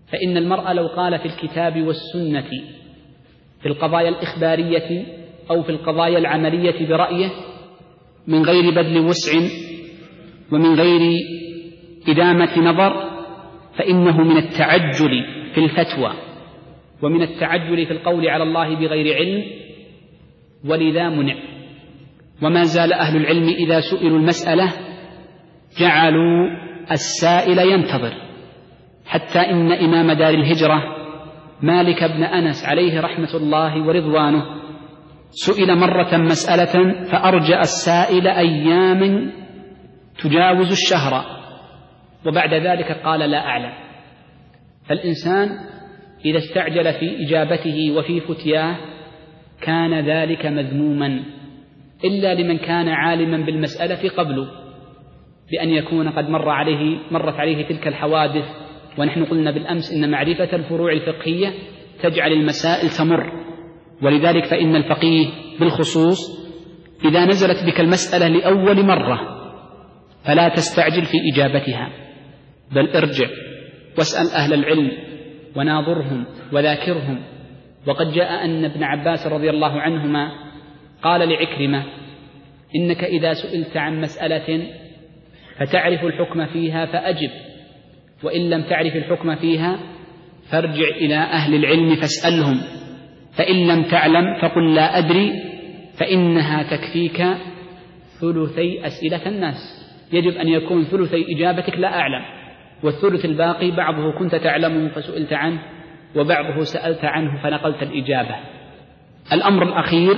فإن المرء لو قال في الكتاب والسنة في القضايا الإخبارية أو في القضايا العملية برأيه من غير بذل وسع ومن غير إدامة نظر، فإنه من التعجل في الفتوى ومن التعجل في القول على الله بغير علم، ولذا منع. وما زال أهل العلم إذا سئلوا المسألة جعلوا السائل ينتظر، حتى إن إمام دار الهجرة مالك بن أنس عليه رحمة الله ورضوانه سئل مرة مسألة فأرجأ السائل أيام تجاوز الشهر، وبعد ذلك قال لا أعلم. فالإنسان إذا استعجل في إجابته وفي فتياه كان ذلك مذموما، إلا لمن كان عالما بالمسألة قبله، بأن يكون قد مرت عليه تلك الحوادث. ونحن قلنا بالأمس إن معرفة الفروع الفقهية تجعل المسائل تمر، ولذلك فإن الفقيه بالخصوص إذا نزلت بك المسألة لأول مرة فلا تستعجل في إجابتها، بل ارجع واسأل أهل العلم وناظرهم وذاكرهم. وقد جاء أن ابن عباس رضي الله عنهما قال لعكرمة: إنك إذا سئلت عن مسألة فتعرف الحكم فيها فأجب، وإن لم تعرف الحكم فيها فارجع إلى أهل العلم فاسألهم، فإن لم تعلم فقل لا أدري، فإنها تكفيك ثلثي أسئلة الناس. يجب أن يكون ثلثي إجابتك لا أعلم، والثلث الباقي بعضه كنت تعلمه فسئلت عنه، وبعضه سألت عنه فنقلت الإجابة. الأمر الأخير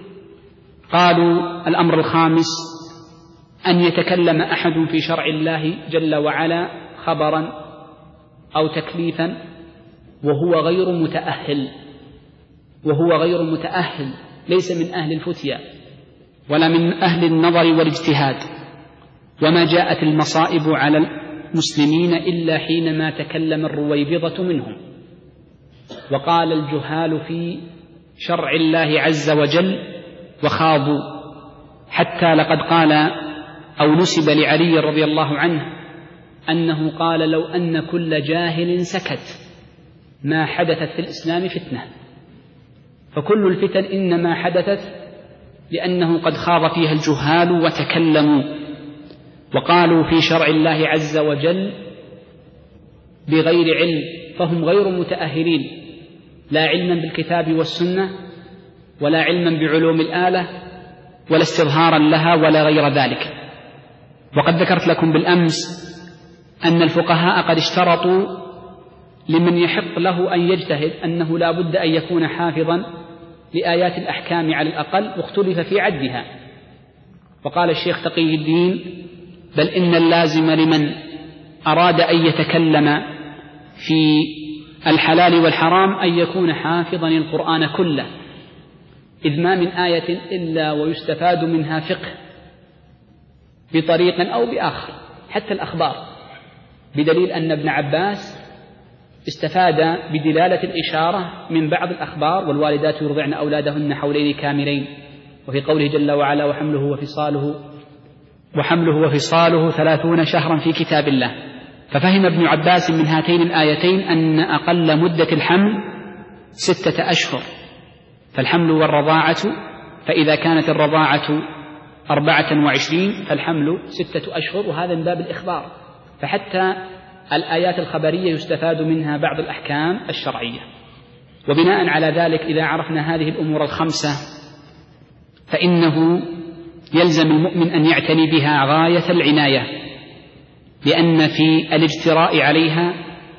قالوا الأمر الخامس أن يتكلم أحد في شرع الله جل وعلا خبرا أو تكليفا وهو غير متأهل، ليس من أهل الفتيا ولا من أهل النظر والاجتهاد. وما جاءت المصائب على المسلمين إلا حينما تكلم الرويبضة منهم، وقال الجهال في شرع الله عز وجل وخاضوا، حتى لقد قال أو نسب لعلي رضي الله عنه أنه قال: لو أن كل جاهل سكت ما حدثت في الإسلام فتنة. فكل الفتن إنما حدثت لأنه قد خاض فيها الجهال وتكلموا وقالوا في شرع الله عز وجل بغير علم، فهم غير متأهلين، لا علما بالكتاب والسنة ولا علما بعلوم الآلة ولا استظهارا لها ولا غير ذلك. وقد ذكرت لكم بالأمس أن الفقهاء قد اشترطوا لمن يحق له أن يجتهد أنه لا بد أن يكون حافظا لآيات الأحكام على الأقل، واختلف في عدها. وقال الشيخ تقي الدين: بل إن اللازم لمن أراد أن يتكلم في الحلال والحرام أن يكون حافظا القرآن كله، إذ ما من آية إلا ويستفاد منها فقه بطريق أو بآخر، حتى الأخبار، بدليل أن ابن عباس استفاد بدلالة الإشارة من بعض الأخبار: والوالدات يرضعن أولادهن حولين كاملين، وفي قوله جل وعلا: وحمله وفصاله 30 شهرا في كتاب الله. ففهم ابن عباس من هاتين الآيتين أن أقل مدة الحمل 6 أشهر، فالحمل والرضاعة، فإذا كانت الرضاعة 24 فالحمل 6 أشهر، وهذا من باب الإخبار. فحتى الآيات الخبرية يستفاد منها بعض الأحكام الشرعية. وبناء على ذلك إذا عرفنا هذه الأمور الخمسة فإنه يلزم المؤمن أن يعتني بها غاية العناية، لأن في الاجتراء عليها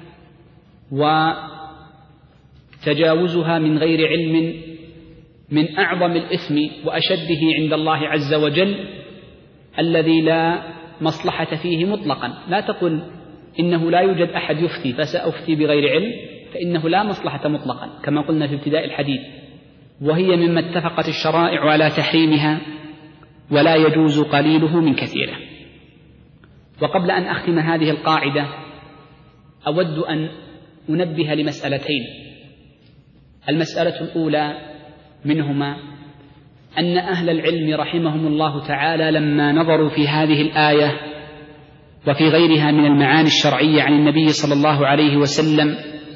وتجاوزها من غير علم من أعظم الإثم وأشده عند الله عز وجل، الذي لا مصلحة فيه مطلقا. لا تقل إنه لا يوجد أحد يفتي فسأفتي بغير علم، فإنه لا مصلحة مطلقا كما قلنا في ابتداء الحديث، وهي مما اتفقت الشرائع على تحريمها، ولا يجوز قليله من كثيره. وقبل أن أختم هذه القاعدة أود أن أنبه لمسألتين. المسألة الأولى منهما أن أهل العلم رحمهم الله تعالى لما نظروا في هذه الآية وفي غيرها من المعاني الشرعية عن النبي صلى الله عليه وسلم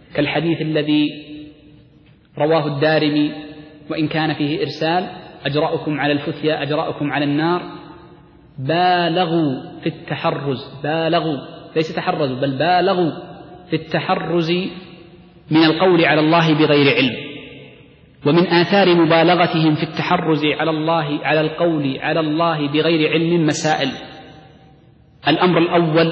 كالحديث الذي رواه الدارمي وإن كان فيه إرسال: أجرأكم على الفتيا أجرأكم على النار. بالغوا في التحرز، بالغوا ليس تحرزوا بل بالغوا في التحرز من القول على الله بغير علم. ومن آثار مبالغتهم في التحرز على القول على الله بغير علم مسائل. الأمر الأول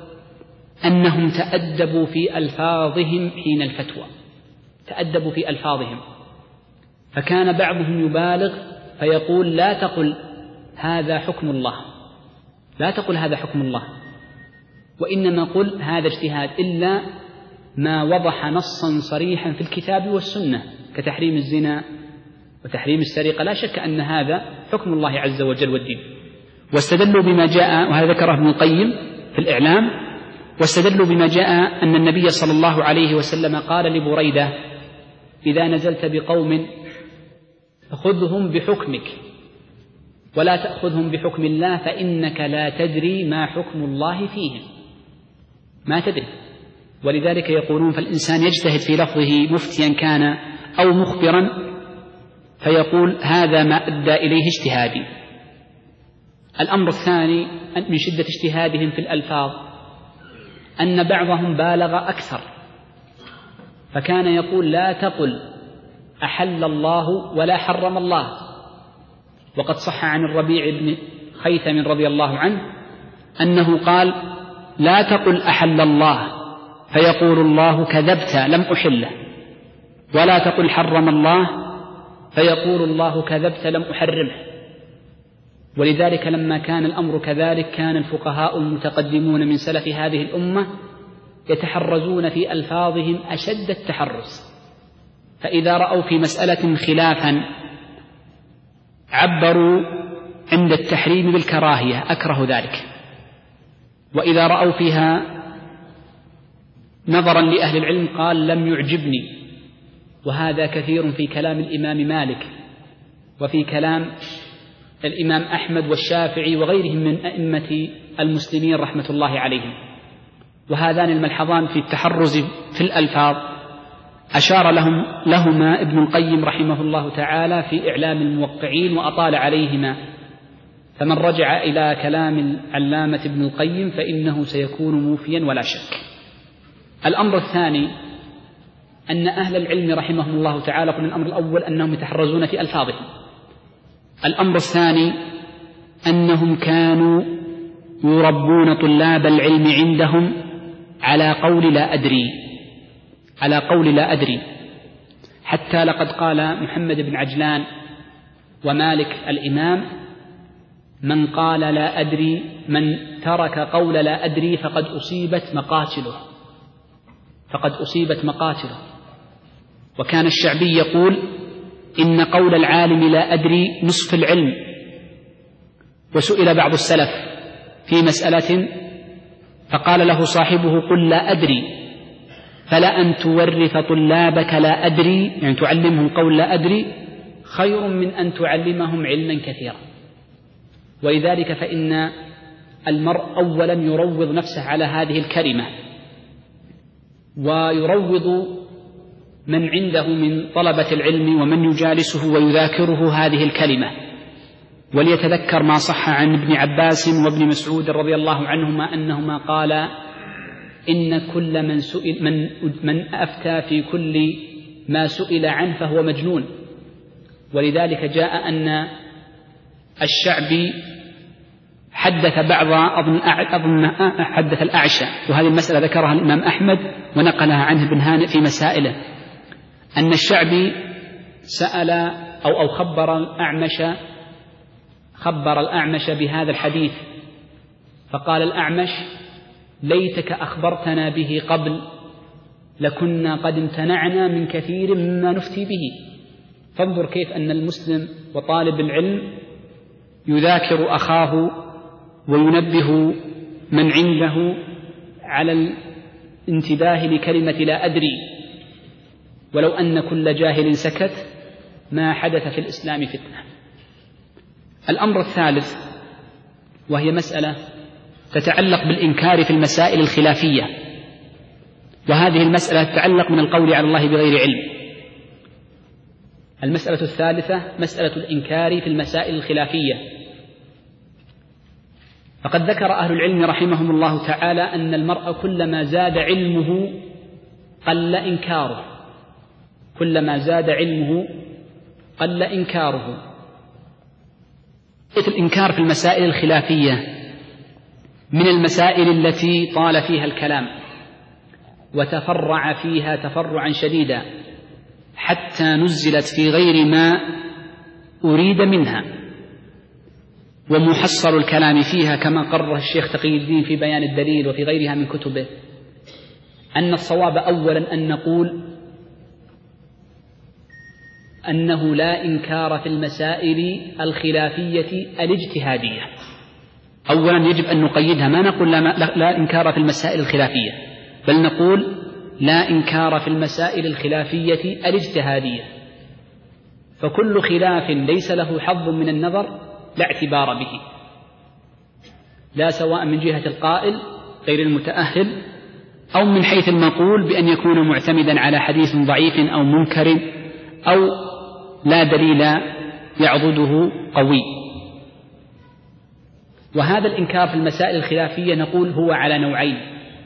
أنهم تأدبوا في ألفاظهم حين الفتوى، تأدبوا في ألفاظهم، فكان بعضهم يبالغ فيقول: لا تقل هذا حكم الله، لا تقل هذا حكم الله، وإنما قل هذا اجتهاد، إلا ما وضح نصا صريحا في الكتاب والسنة كتحريم الزنا وتحريم السرقة، لا شك أن هذا حكم الله عز وجل والدين. واستدلوا بما جاء، وهذا ذكره ابن القيم في الإعلام، واستدلوا بما جاء أن النبي صلى الله عليه وسلم قال لبريدة: إذا نزلت بقوم فخذهم بحكمك ولا تأخذهم بحكم الله، فإنك لا تدري ما حكم الله فيهم، ما تدري. ولذلك يقولون: فالإنسان يجتهد في لفظه مفتيا كان أو مخبرا، فيقول: هذا ما أدى إليه اجتهادي. الأمر الثاني من شدة اجتهادهم في الألفاظ أن بعضهم بالغ أكثر، فكان يقول: لا تقل أحل الله ولا حرم الله. وقد صح عن الربيع بن خيثم رضي الله عنه أنه قال: لا تقل أحل الله فيقول الله كذبت لم أحله، ولا تقل حرم الله فيقول الله كذبت لم أحرمه. ولذلك لما كان الأمر كذلك كان الفقهاء المتقدمون من سلف هذه الأمة يتحرزون في ألفاظهم أشد التحرز، فإذا رأوا في مسألة خلافا عبروا عند التحريم بالكراهية: أكره ذلك. وإذا رأوا فيها نظرا لأهل العلم قال: لم يعجبني. وهذا كثير في كلام الإمام مالك وفي كلام الإمام أحمد والشافعي وغيرهم من أئمة المسلمين رحمة الله عليهم. وهذان الملحظان في التحرز في الألفاظ أشار لهما ابن القيم رحمه الله تعالى في إعلام الموقعين وأطال عليهما، فمن رجع إلى كلام العلامة ابن القيم فإنه سيكون موفيا ولا شك. الأمر الثاني أن أهل العلم رحمهم الله تعالى، قلنا الأمر الأول أنهم يتحرزون في ألفاظهم. الأمر الثاني أنهم كانوا يربون طلاب العلم عندهم على قول لا أدري، على قول لا أدري، حتى لقد قال محمد بن عجلان ومالك الإمام: من قال لا أدري، من ترك قول لا أدري فقد أصيبت مقاتله، فقد أصيبت مقاتله. وكان الشعبي يقول: إن قول العالم لا أدري نصف العلم. وسئل بعض السلف في مسألة فقال له صاحبه: قل لا أدري، فلا أن تورث طلابك لا أدري، يعني تعلمهم قول لا أدري، خير من أن تعلمهم علما كثيرا. ولذلك فإن المرء أولا يروض نفسه على هذه الكلمة، ويروض من عنده من طلبة العلم ومن يجالسه ويذاكره هذه الكلمة، وليتذكر ما صح عن ابن عباس وابن مسعود رضي الله عنهما أنهما قالا: إن كل من أفتى في كل ما سئل عنه فهو مجنون. ولذلك جاء أن الشعبي حدث حدث الأعشى، وهذه المسألة ذكرها الإمام أحمد ونقلها عنه ابن هانئ في مسائله، أن الشعبي سأل أو خبر الأعمش بهذا الحديث، فقال الأعمش: ليتك أخبرتنا به قبل، لكنا قد امتنعنا من كثير مما نفتي به. فانظر كيف أن المسلم وطالب العلم يذاكر أخاه وينبه من عنده على الانتباه لكلمة لا أدري، ولو أن كل جاهل سكت ما حدث في الإسلام فتنة. الأمر الثالث وهي مسألة تتعلق بالإنكار في المسائل الخلافية، وهذه المسألة تتعلق من القول على الله بغير علم. المسألة الثالثة مسألة الإنكار في المسائل الخلافية. فقد ذكر أهل العلم رحمهم الله تعالى أن المرء كلما زاد علمه قل إنكاره، كلما زاد علمه قل إنكاره. الإنكار في المسائل الخلافية من المسائل التي طال فيها الكلام وتفرع فيها تفرعا شديدا حتى نزلت في غير ما أريد منها، ومحصل الكلام فيها كما قرر الشيخ تقي الدين في بيان الدليل وفي غيرها من كتبه أن الصواب أولا أن نقول أنه لا إنكار في المسائل الخلافية الاجتهادية. أولا يجب أن نقيدها، ما نقول لا إنكار في المسائل الخلافية، بل نقول لا إنكار في المسائل الخلافية الاجتهادية. فكل خلاف ليس له حظ من النظر لا اعتبار به، لا سواء من جهة القائل غير المتأهل أو من حيث المقول بأن يكون معتمدا على حديث ضعيف أو منكر أو لا دليل يعضده قوي. وهذا الإنكار في المسائل الخلافية نقول هو على نوعين: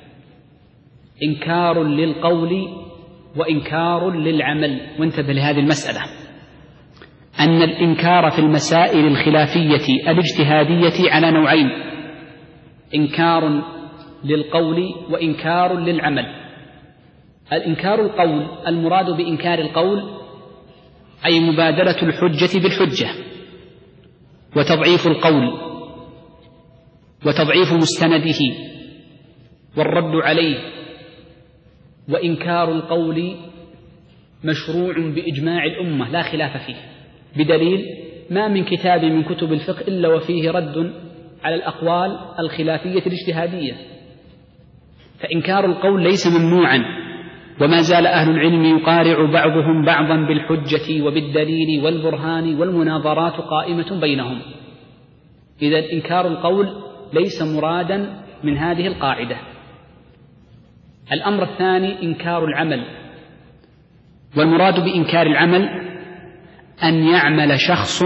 إنكار للقول وإنكار للعمل. وانتبه لهذه المسألة، أن الإنكار في المسائل الخلافية الاجتهادية على نوعين: إنكار للقول وإنكار للعمل. الإنكار القول، المراد بإنكار القول أي مبادلة الحجة بالحجة وتضعيف القول وتضعيف مستنده والرد عليه. وإنكار القول مشروع بإجماع الأمة لا خلاف فيه، بدليل ما من كتاب من كتب الفقه إلا وفيه رد على الأقوال الخلافية الاجتهادية. فإنكار القول ليس ممنوعا، وما زال أهل العلم يقارع بعضهم بعضا بالحجة وبالدليل والبرهان والمناظرات قائمة بينهم. إذا إنكار القول ليس مرادا من هذه القاعدة. الأمر الثاني إنكار العمل، والمراد بإنكار العمل أن يعمل شخص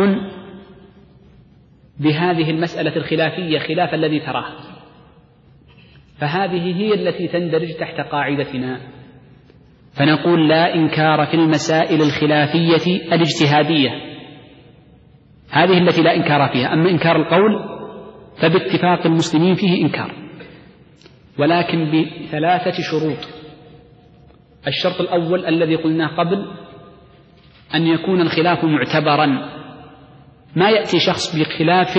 بهذه المسألة الخلافية خلاف الذي تراه، فهذه هي التي تندرج تحت قاعدتنا. فنقول لا إنكار في المسائل الخلافية الاجتهادية، هذه التي لا إنكار فيها. أما إنكار القول فباتفاق المسلمين فيه إنكار، ولكن بثلاثة شروط. الشرط الأول الذي قلناه قبل، أن يكون الخلاف معتبرا، ما يأتي شخص بخلاف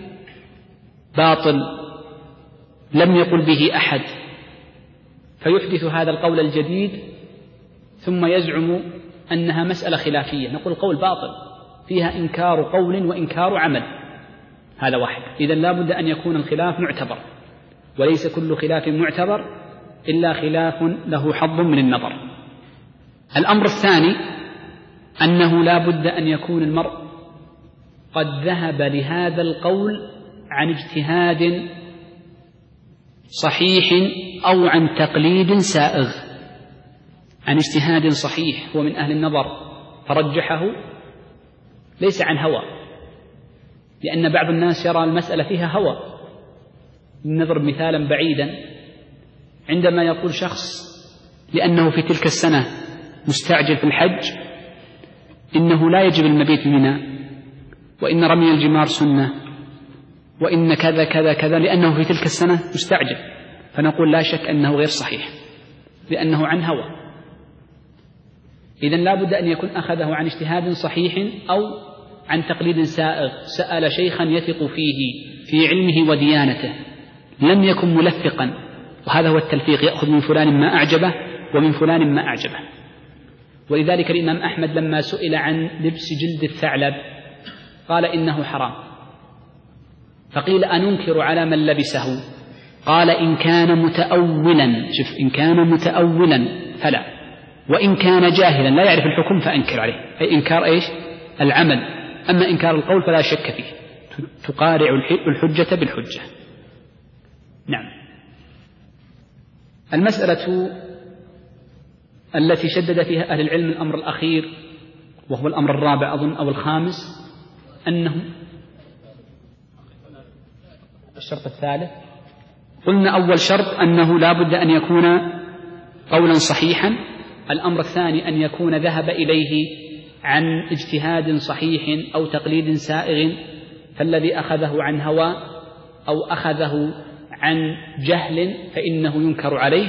باطل لم يقل به أحد فيحدث هذا القول الجديد ثم يزعم أنها مسألة خلافية. نقول قول باطل فيها إنكار قول وإنكار عمل، هذا واحد. إذن لا بد أن يكون الخلاف معتبر، وليس كل خلاف معتبر إلا خلاف له حظ من النظر. الأمر الثاني أنه لا بد أن يكون المرء قد ذهب لهذا القول عن اجتهاد صحيح أو عن تقليد سائغ، عن اجتهاد صحيح هو من أهل النظر فرجحه، ليس عن هوى، لأن بعض الناس يرى المسألة فيها هوى. نضرب مثالا بعيدا، عندما يقول شخص لأنه في تلك السنة مستعجل في الحج إنه لا يجب المبيت بمنى، وإن رمي الجمار سنة، وإن كذا كذا كذا، لأنه في تلك السنة مستعجل، فنقول لا شك أنه غير صحيح لأنه عن هوى. إذن لا بد أن يكون أخذه عن اجتهاد صحيح أو عن تقليد سائغ، سأل شيخا يثق فيه في علمه وديانته، لم يكن ملفقا، وهذا هو التلفيق، يأخذ من فلان ما أعجبه ومن فلان ما أعجبه. ولذلك الإمام أحمد لما سئل عن لبس جلد الثعلب قال إنه حرام، فقيل أننكر على من لبسه؟ قال إن كان متأولا، شوف، إن كان متأولا فلا، وإن كان جاهلا لا يعرف الحكم فأنكر عليه، أي إنكار إيش؟ العمل. أما إنكار القول فلا شك فيه، تقارع الحجة بالحجة. نعم. المسألة التي شدد فيها أهل العلم الأمر الأخير، وهو الأمر الرابع أظن أو الخامس، أنه الشرط الثالث. قلنا أول شرط أنه لا بد أن يكون قولا صحيحا. الأمر الثاني أن يكون ذهب إليه عن اجتهاد صحيح أو تقليد سائغ، فالذي أخذه عن هوى أو أخذه عن جهل فإنه ينكر عليه.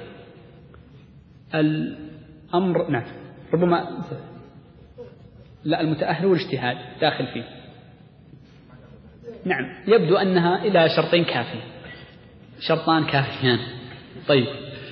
الأمر نعم ربما لا، المتأهل والاجتهاد داخل فيه. نعم يبدو أنها إلى شرطين كافية، شرطان كافيان. طيب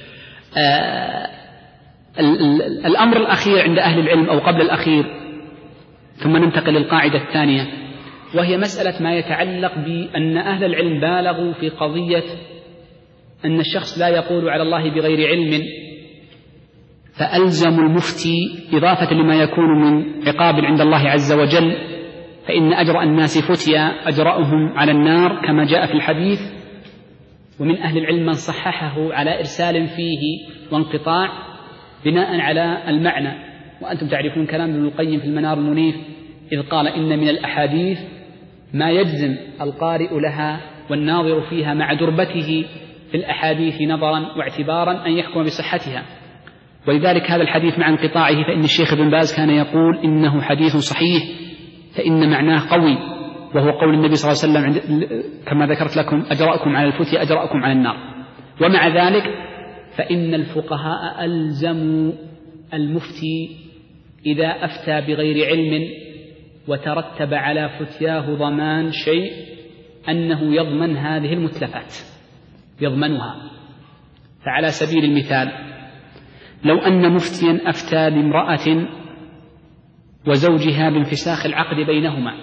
الأمر الأخير عند أهل العلم أو قبل الأخير، ثم ننتقل للقاعدة الثانية، وهي مسألة ما يتعلق بأن أهل العلم بالغوا في قضية أن الشخص لا يقول على الله بغير علم، فألزموا المفتي إضافة لما يكون من عقاب عند الله عز وجل، فإن أجرأ الناس فتيا أجرأهم على النار كما جاء في الحديث. ومن أهل العلم من صححه على إرسال فيه وانقطاع بناء على المعنى. وأنتم تعرفون كلام ابن القيم في المنار المنيف إذ قال إن من الأحاديث ما يجزم القارئ لها والناظر فيها مع دربته في الأحاديث نظرا واعتبارا أن يحكم بصحتها. ولذلك هذا الحديث مع انقطاعه فإن الشيخ ابن باز كان يقول إنه حديث صحيح، فإن معناه قوي، وهو قول النبي صلى الله عليه وسلم كما ذكرت لكم أجرأكم على الفتية أجرأكم على النار. ومع ذلك فإن الفقهاء ألزموا المفتي إذا أفتى بغير علم وترتب على فتياه ضمان شيء أنه يضمن هذه المتلفات، يضمنها. فعلى سبيل المثال لو أن مفتيا أفتى لامرأة وزوجها بانفساخ العقد بينهما،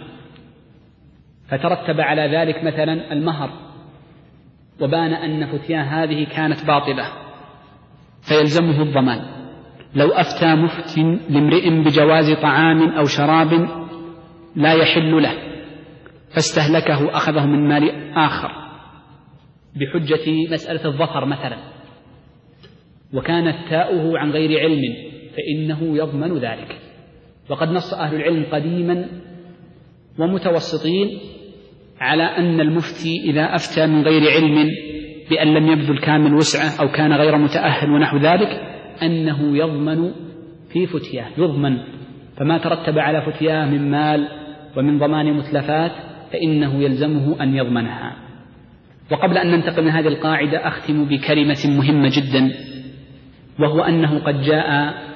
فترتب على ذلك مثلا المهر، وبان أن فتيان هذه كانت باطلة، فيلزمه الضمان. لو أفتى مفت لامرئ بجواز طعام أو شراب لا يحل له فاستهلكه أخذه من مال آخر بحجة مسألة الظفر مثلا، وكان افتاؤه عن غير علم، فإنه يضمن ذلك. وقد نص أهل العلم قديما ومتوسطين على أن المفتي إذا أفتى من غير علم بأن لم يبذل كامل وسعه أو كان غير متأهل ونحو ذلك أنه يضمن في فتياه، يضمن. فما ترتب على فتياه من مال ومن ضمان متلفات فإنه يلزمه أن يضمنها. وقبل أن ننتقل من هذه القاعدة أختم بكلمة مهمة جدا، وهو أنه قد جاء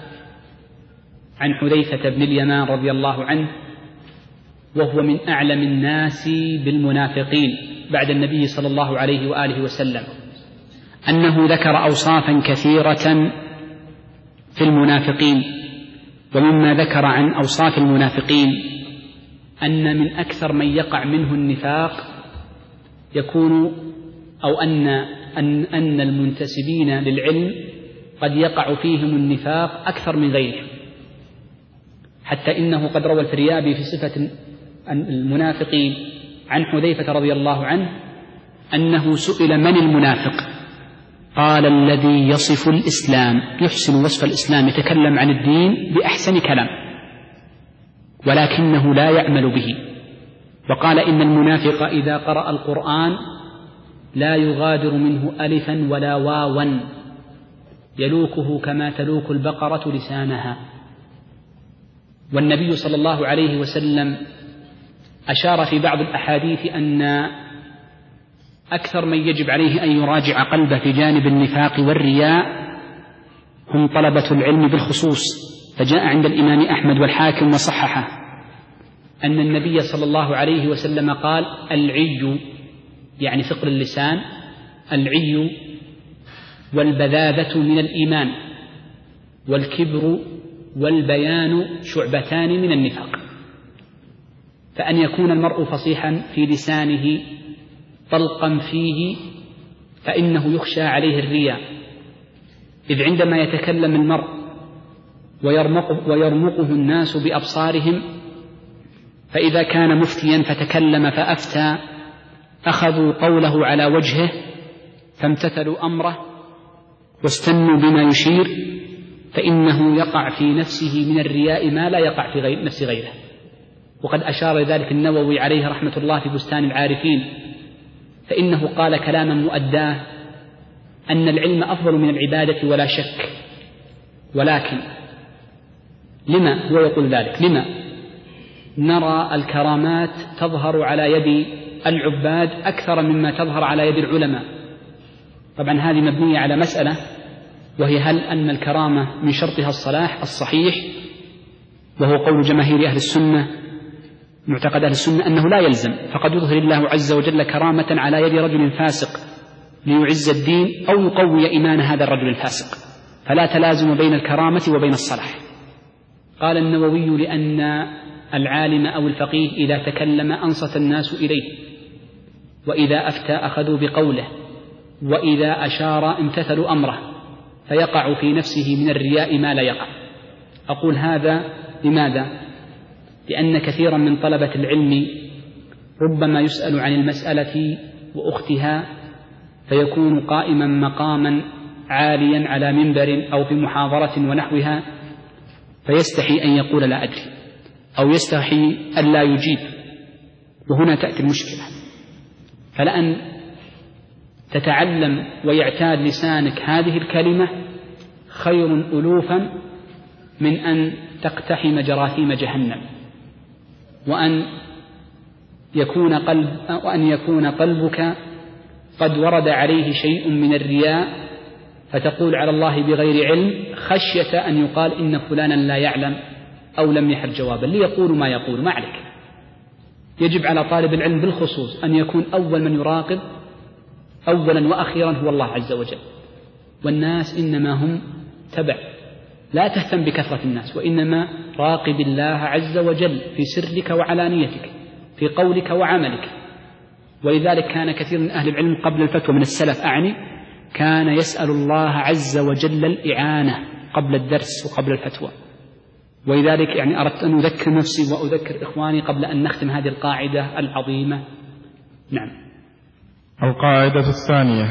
عن حذيفة بن اليمان رضي الله عنه، وهو من أعلم الناس بالمنافقين بعد النبي صلى الله عليه وآله وسلم، أنه ذكر أوصافا كثيرة في المنافقين. ومما ذكر عن أوصاف المنافقين أن من أكثر من يقع منه النفاق يكون أو أن المنتسبين للعلم قد يقع فيهم النفاق أكثر من غيرهم، حتى إنه قد روى الفريابي في صفة المنافقين عن حذيفة رضي الله عنه أنه سئل من المنافق؟ قال الذي يصف الإسلام، يحسن وصف الإسلام، يتكلم عن الدين بأحسن كلام ولكنه لا يعمل به. وقال إن المنافق إذا قرأ القرآن لا يغادر منه ألفا ولا واوا يلوكه كما تلوك البقرة لسانها. والنبي صلى الله عليه وسلم أشار في بعض الأحاديث أن أكثر من يجب عليه أن يراجع قلبه في جانب النفاق والرياء هم طلبة العلم بالخصوص. فجاء عند الإمام أحمد والحاكم وصححه أن النبي صلى الله عليه وسلم قال العي، يعني ثقل اللسان، العي والبذاذة من الإيمان، والكبر والبيان شعبتان من النفاق. فأن يكون المرء فصيحا في لسانه طلقا فيه فإنه يخشى عليه الرياء، إذ عندما يتكلم المرء ويرمقه الناس بأبصارهم، فإذا كان مفتيا فتكلم فأفتى أخذوا قوله على وجهه فامتثلوا أمره واستنوا بما يشير، فإنه يقع في نفسه من الرياء ما لا يقع في نفس غيره. وقد أشار ذلك النووي عليه رحمة الله في بستان العارفين، فإنه قال كلاما مؤداه أن العلم أفضل من العبادة ولا شك، ولكن لما هو يقول ذلك؟ لما نرى الكرامات تظهر على يد العباد أكثر مما تظهر على يد العلماء؟ طبعا هذه مبنية على مسألة، وهي هل أن الكرامة من شرطها الصلاح الصحيح، وهو قول جماهير أهل السنة، معتقد أهل السنة أنه لا يلزم، فقد يظهر الله عز وجل كرامة على يد رجل فاسق ليعز الدين أو يقوي إيمان هذا الرجل الفاسق، فلا تلازم بين الكرامة وبين الصلاح. قال النووي لأن العالم أو الفقيه إذا تكلم أنصت الناس إليه، وإذا أفتى أخذوا بقوله، وإذا أشار امتثلوا أمره، فيقع في نفسه من الرياء ما لا يقع. أقول هذا لماذا؟ لأن كثيرا من طلبة العلم ربما يسأل عن المسألة وأختها فيكون قائما مقاما عاليا على منبر أو في محاضرة ونحوها، فيستحي أن يقول لا أدري، أو يستحي أن لا يجيب، وهنا تأتي المشكلة. فلأن تتعلم ويعتاد لسانك هذه الكلمة خير ألوفا من أن تقتحم جراثيم جهنم، وأن يكون قلبك قد ورد عليه شيء من الرياء فتقول على الله بغير علم خشية أن يقال إن فلانا لا يعلم أو لم يحر جوابا ليقول ما يقول. ما عليك، يجب على طالب العلم بالخصوص أن يكون أول من يراقب أولا وأخيرا هو الله عز وجل، والناس إنما هم تبع، لا تهتم بكثرة الناس، وإنما راقب الله عز وجل في سرك وعلانيتك، في قولك وعملك. ولذلك كان كثير من أهل العلم قبل الفتوى من السلف أعني كان يسأل الله عز وجل الإعانة قبل الدرس وقبل الفتوى. ولذلك يعني أردت أن أذكر نفسي وأذكر إخواني قبل أن نختم هذه القاعدة العظيمة. نعم. القاعدة الثانية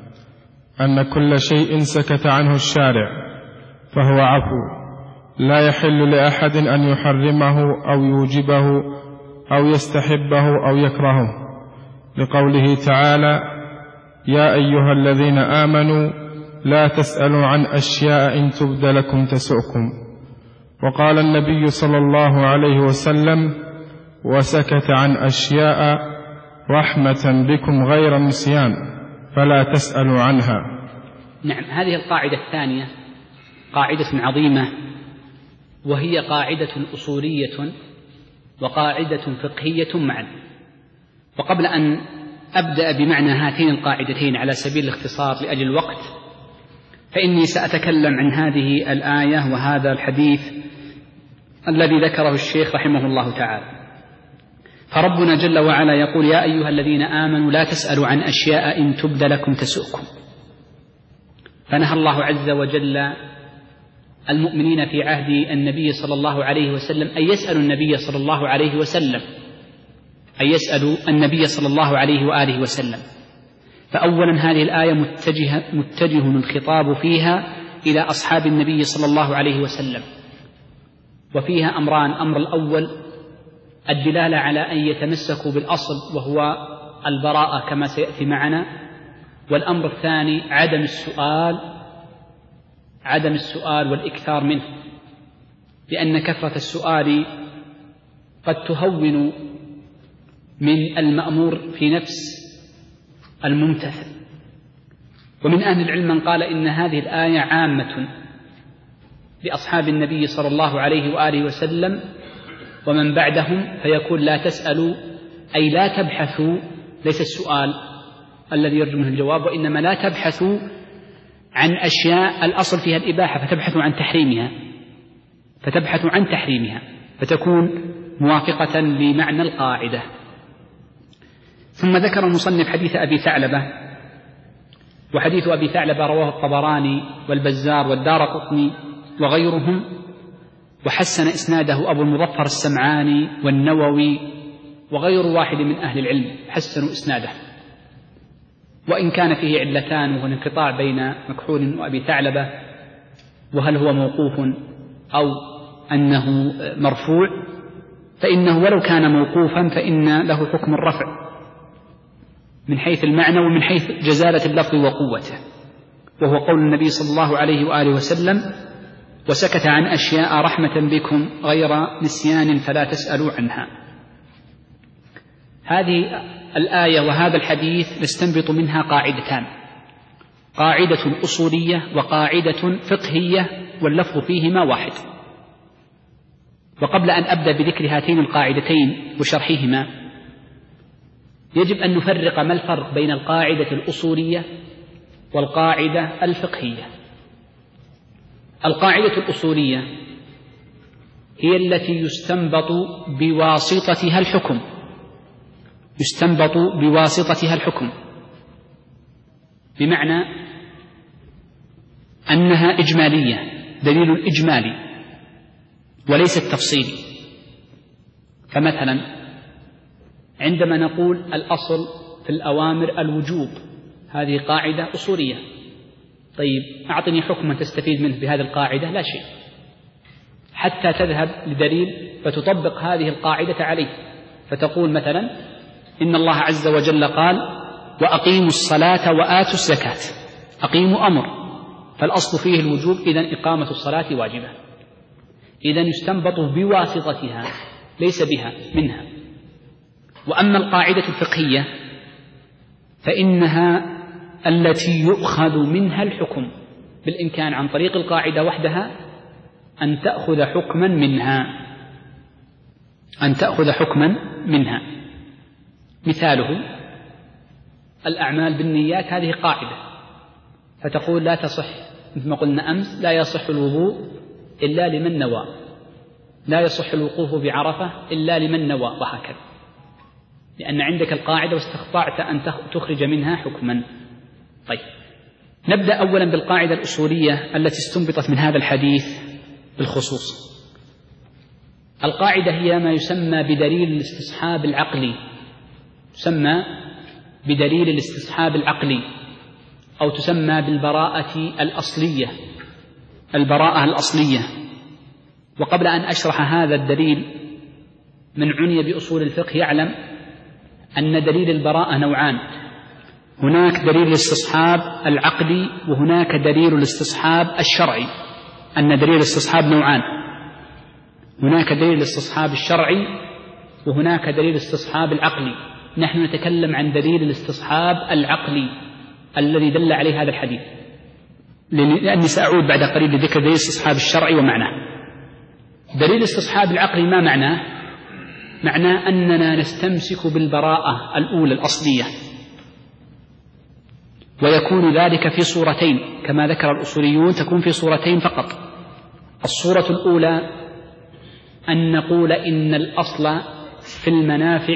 أن كل شيء سكت عنه الشارع فهو عفو، لا يحل لأحد أن يحرمه أو يوجبه أو يستحبه أو يكرهه، لقوله تعالى: يا أيها الذين آمنوا لا تسألوا عن أشياء إن تبد لكم تسؤكم. وقال النبي صلى الله عليه وسلم: وسكت عن أشياء رحمة بكم غير نسيان فلا تسألوا عنها. نعم، هذه القاعدة الثانية قاعدة عظيمة، وهي قاعدة أصولية وقاعدة فقهية معا. وقبل أن أبدأ بمعنى هاتين القاعدتين على سبيل الاختصار لأجل الوقت، فإني سأتكلم عن هذه الآية وهذا الحديث الذي ذكره الشيخ رحمه الله تعالى. فربنا جل وعلا يقول: يا أيها الذين آمنوا لا تسألوا عن أشياء إن تبد لكم تسؤكم. فنهى الله عز وجل المؤمنين في عهد النبي صلى الله عليه وسلم أن يسألوا النبي صلى الله عليه وسلم، أن يسألوا النبي صلى الله عليه وآله وسلم. فأولا هذه الآية متجه الخطاب فيها إلى أصحاب النبي صلى الله عليه وسلم، وفيها أمران: أمر الأول الدلالة على أن يتمسكوا بالأصل وهو البراءة كما سيأتي معنا، والأمر الثاني عدم السؤال والإكثار منه، لأن كثرة السؤال قد تهون من المأمور في نفس الممتثل. ومن أهل العلم من قال إن هذه الآية عامة لأصحاب النبي صلى الله عليه وآله وسلم ومن بعدهم، فيكون لا تسألوا أي لا تبحثوا، ليس السؤال الذي يرجو منه الجواب، وإنما لا تبحثوا عن أشياء الأصل فيها الإباحة فتبحثوا عن تحريمها فتكون موافقة لمعنى القاعدة. ثم ذكر المصنف حديث أبي ثعلبة، وحديث أبي ثعلبة رواه الطبراني والبزار والدارقطني وغيرهم، وحسن إسناده أبو المظفر السمعاني والنووي وغير واحد من أهل العلم حسنوا إسناده، وإن كان فيه علتان، وهو الانقطاع بين مكحول وأبي ثعلبة، وهل هو موقوف أو أنه مرفوع، فإنه ولو كان موقوفا فإن له حكم الرفع من حيث المعنى ومن حيث جزالة اللفظ وقوته، وهو قول النبي صلى الله عليه وآله وسلم: وسكت عن أشياء رحمة بكم غير نسيان فلا تسألوا عنها. هذه الآية وهذا الحديث نستنبط منها قاعدتان: قاعدة أصولية وقاعدة فقهية، واللفظ فيهما واحد. وقبل أن أبدأ بذكر هاتين القاعدتين وشرحهما، يجب أن نفرق ما الفرق بين القاعدة الأصولية والقاعدة الفقهية. القاعدة الأصولية هي التي يستنبط بواسطتها الحكم، بمعنى أنها إجمالية، دليل إجمالي وليس تفصيلي. فمثلا عندما نقول الأصل في الأوامر الوجوب، هذه قاعدة أصولية. طيب أعطني حكما تستفيد منه بهذه القاعدة؟ لا شيء، حتى تذهب لدليل فتطبق هذه القاعدة عليه، فتقول مثلا إن الله عز وجل قال: وأقيموا الصلاة وآتوا الزكاة. أقيموا أمر، فالأصل فيه الوجوب، إذن إقامة الصلاة واجبة. إذن يستنبط بواسطتها ليس بها منها. وأما القاعدة الفقهية فإنها التي يؤخذ منها الحكم، بالإمكان عن طريق القاعدة وحدها أن تأخذ حكما منها. مثاله الأعمال بالنيات، هذه قاعدة، فتقول لا تصح، مثل ما قلنا أمس: لا يصح الوضوء إلا لمن نوى، لا يصح الوقوف بعرفة إلا لمن نوى، وهكذا، لأن عندك القاعدة واستطعت أن تخرج منها حكما. طيب، نبدأ أولا بالقاعدة الأصولية التي استنبطت من هذا الحديث بالخصوص. القاعدة هي ما يسمى بدليل الاستصحاب العقلي، أو تسمى بالبراءة الأصلية. وقبل أن أشرح هذا الدليل، من عني بأصول الفقه يعلم أن دليل البراءة نوعان: هناك دليل الاستصحاب العقلي وهناك دليل الاستصحاب الشرعي. أن دليل الاستصحاب نوعان: هناك دليل الاستصحاب الشرعي وهناك دليل الاستصحاب العقلي. نحن نتكلم عن دليل الاستصحاب العقلي الذي دل عليه هذا الحديث، لأني سأعود بعد قليل لذكر دليل الاستصحاب الشرعي ومعناه. دليل الاستصحاب العقلي ما معناه؟ معناه أننا نستمسك بالبراءة الأولى الأصلية، ويكون ذلك في صورتين كما ذكر الأصوليون، تكون في صورتين فقط. الصورة الأولى أن نقول إن الأصل في المنافع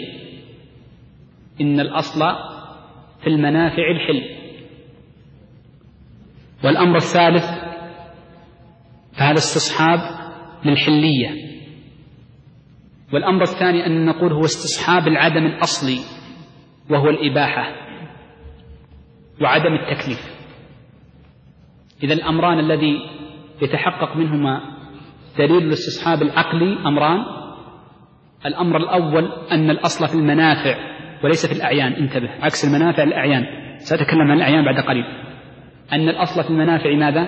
الحل، والأمر الثالث فهذا استصحاب للحلية. والأمر الثاني أن نقول هو استصحاب العدم الأصلي، وهو الإباحة وعدم التكليف. إذا الأمران الذي يتحقق منهما دليل الاستصحاب العقلي أمران: الأمر الأول أن الأصل في المنافع وليس في الأعيان، انتبه، عكس المنافع الأعيان، سأتكلم عن الأعيان بعد قليل. أن الأصل في المنافع ماذا؟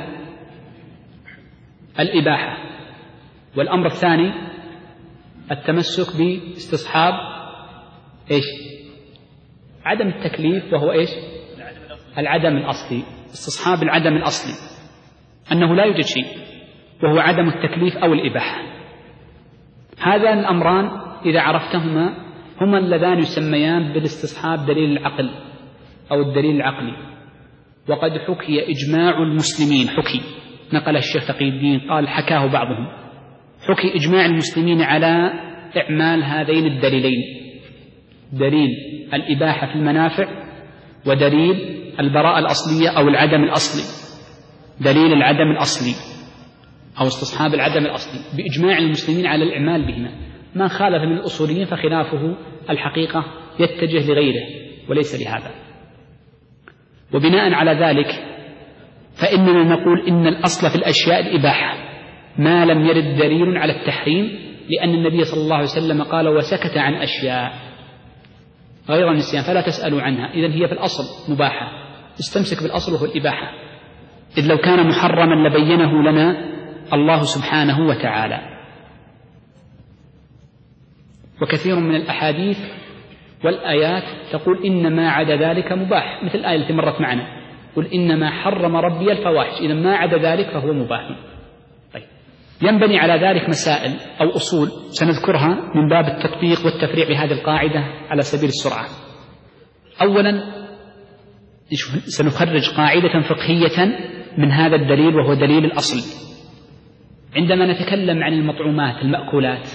الإباحة. والأمر الثاني التمسك باستصحاب عدم التكليف، وهو العدم الأصلي، استصحاب العدم الأصلي، أنه لا يوجد شيء، وهو عدم التكليف أو الإباحة. هذان الأمران إذا عرفتهما هما اللذان يسميان بالاستصحاب دليل العقل أو الدليل العقلي. وقد حكي إجماع المسلمين، نقل الشيخ تقي الدين قال حكاه بعضهم، حكي إجماع المسلمين على إعمال هذين الدليلين: دليل الإباحة في المنافع ودليل البراءة الأصلية أو العدم الأصلي، دليل العدم الأصلي أو استصحاب العدم الأصلي، بإجماع المسلمين على الإعمال بهما. ما خالف من الأصوليين فخلافه الحقيقة يتجه لغيره وليس لهذا. وبناء على ذلك فإننا نقول إن الأصل في الأشياء الإباحة ما لم يرد دليل على التحريم، لأن النبي صلى الله عليه وسلم قال: وسكت عن أشياء غير النسيان فلا تسألوا عنها. إذن هي في الأصل مباحة، استمسك بالأصل وهو الإباحة، إذ لو كان محرما لبينه لنا الله سبحانه وتعالى. وكثير من الأحاديث والآيات تقول إن ما عدا ذلك مباح، مثل الآية التي مرت معنا: قل إنما حرم ربي الفواحش، إذا ما عدا ذلك فهو مباح. طيب، ينبني على ذلك مسائل أو أصول سنذكرها من باب التطبيق والتفريع بهذه القاعدة على سبيل السرعة. أولا سنخرج قاعدة فقهية من هذا الدليل، وهو دليل الأصل. عندما نتكلم عن المطعومات المأكولات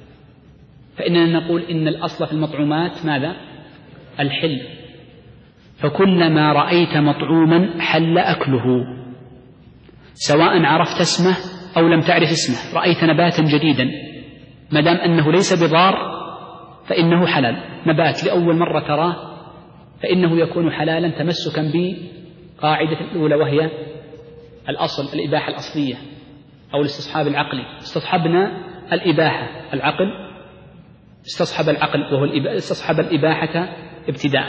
فإننا نقول إن الأصل في المطعومات ماذا؟ الحل. فكلما رأيت مطعوما حل أكله، سواء عرفت اسمه أو لم تعرف اسمه، رأيت نباتا جديدا ما دام أنه ليس بضار فإنه حلال. نبات لأول مرة تراه فإنه يكون حلالا تمسكا بقاعدة الأولى، وهي الأصل الإباحة الأصلية أو الاستصحاب العقلي. استصحبنا الإباحة، العقل استصحب العقل وهو استصحب الإباحة ابتداء.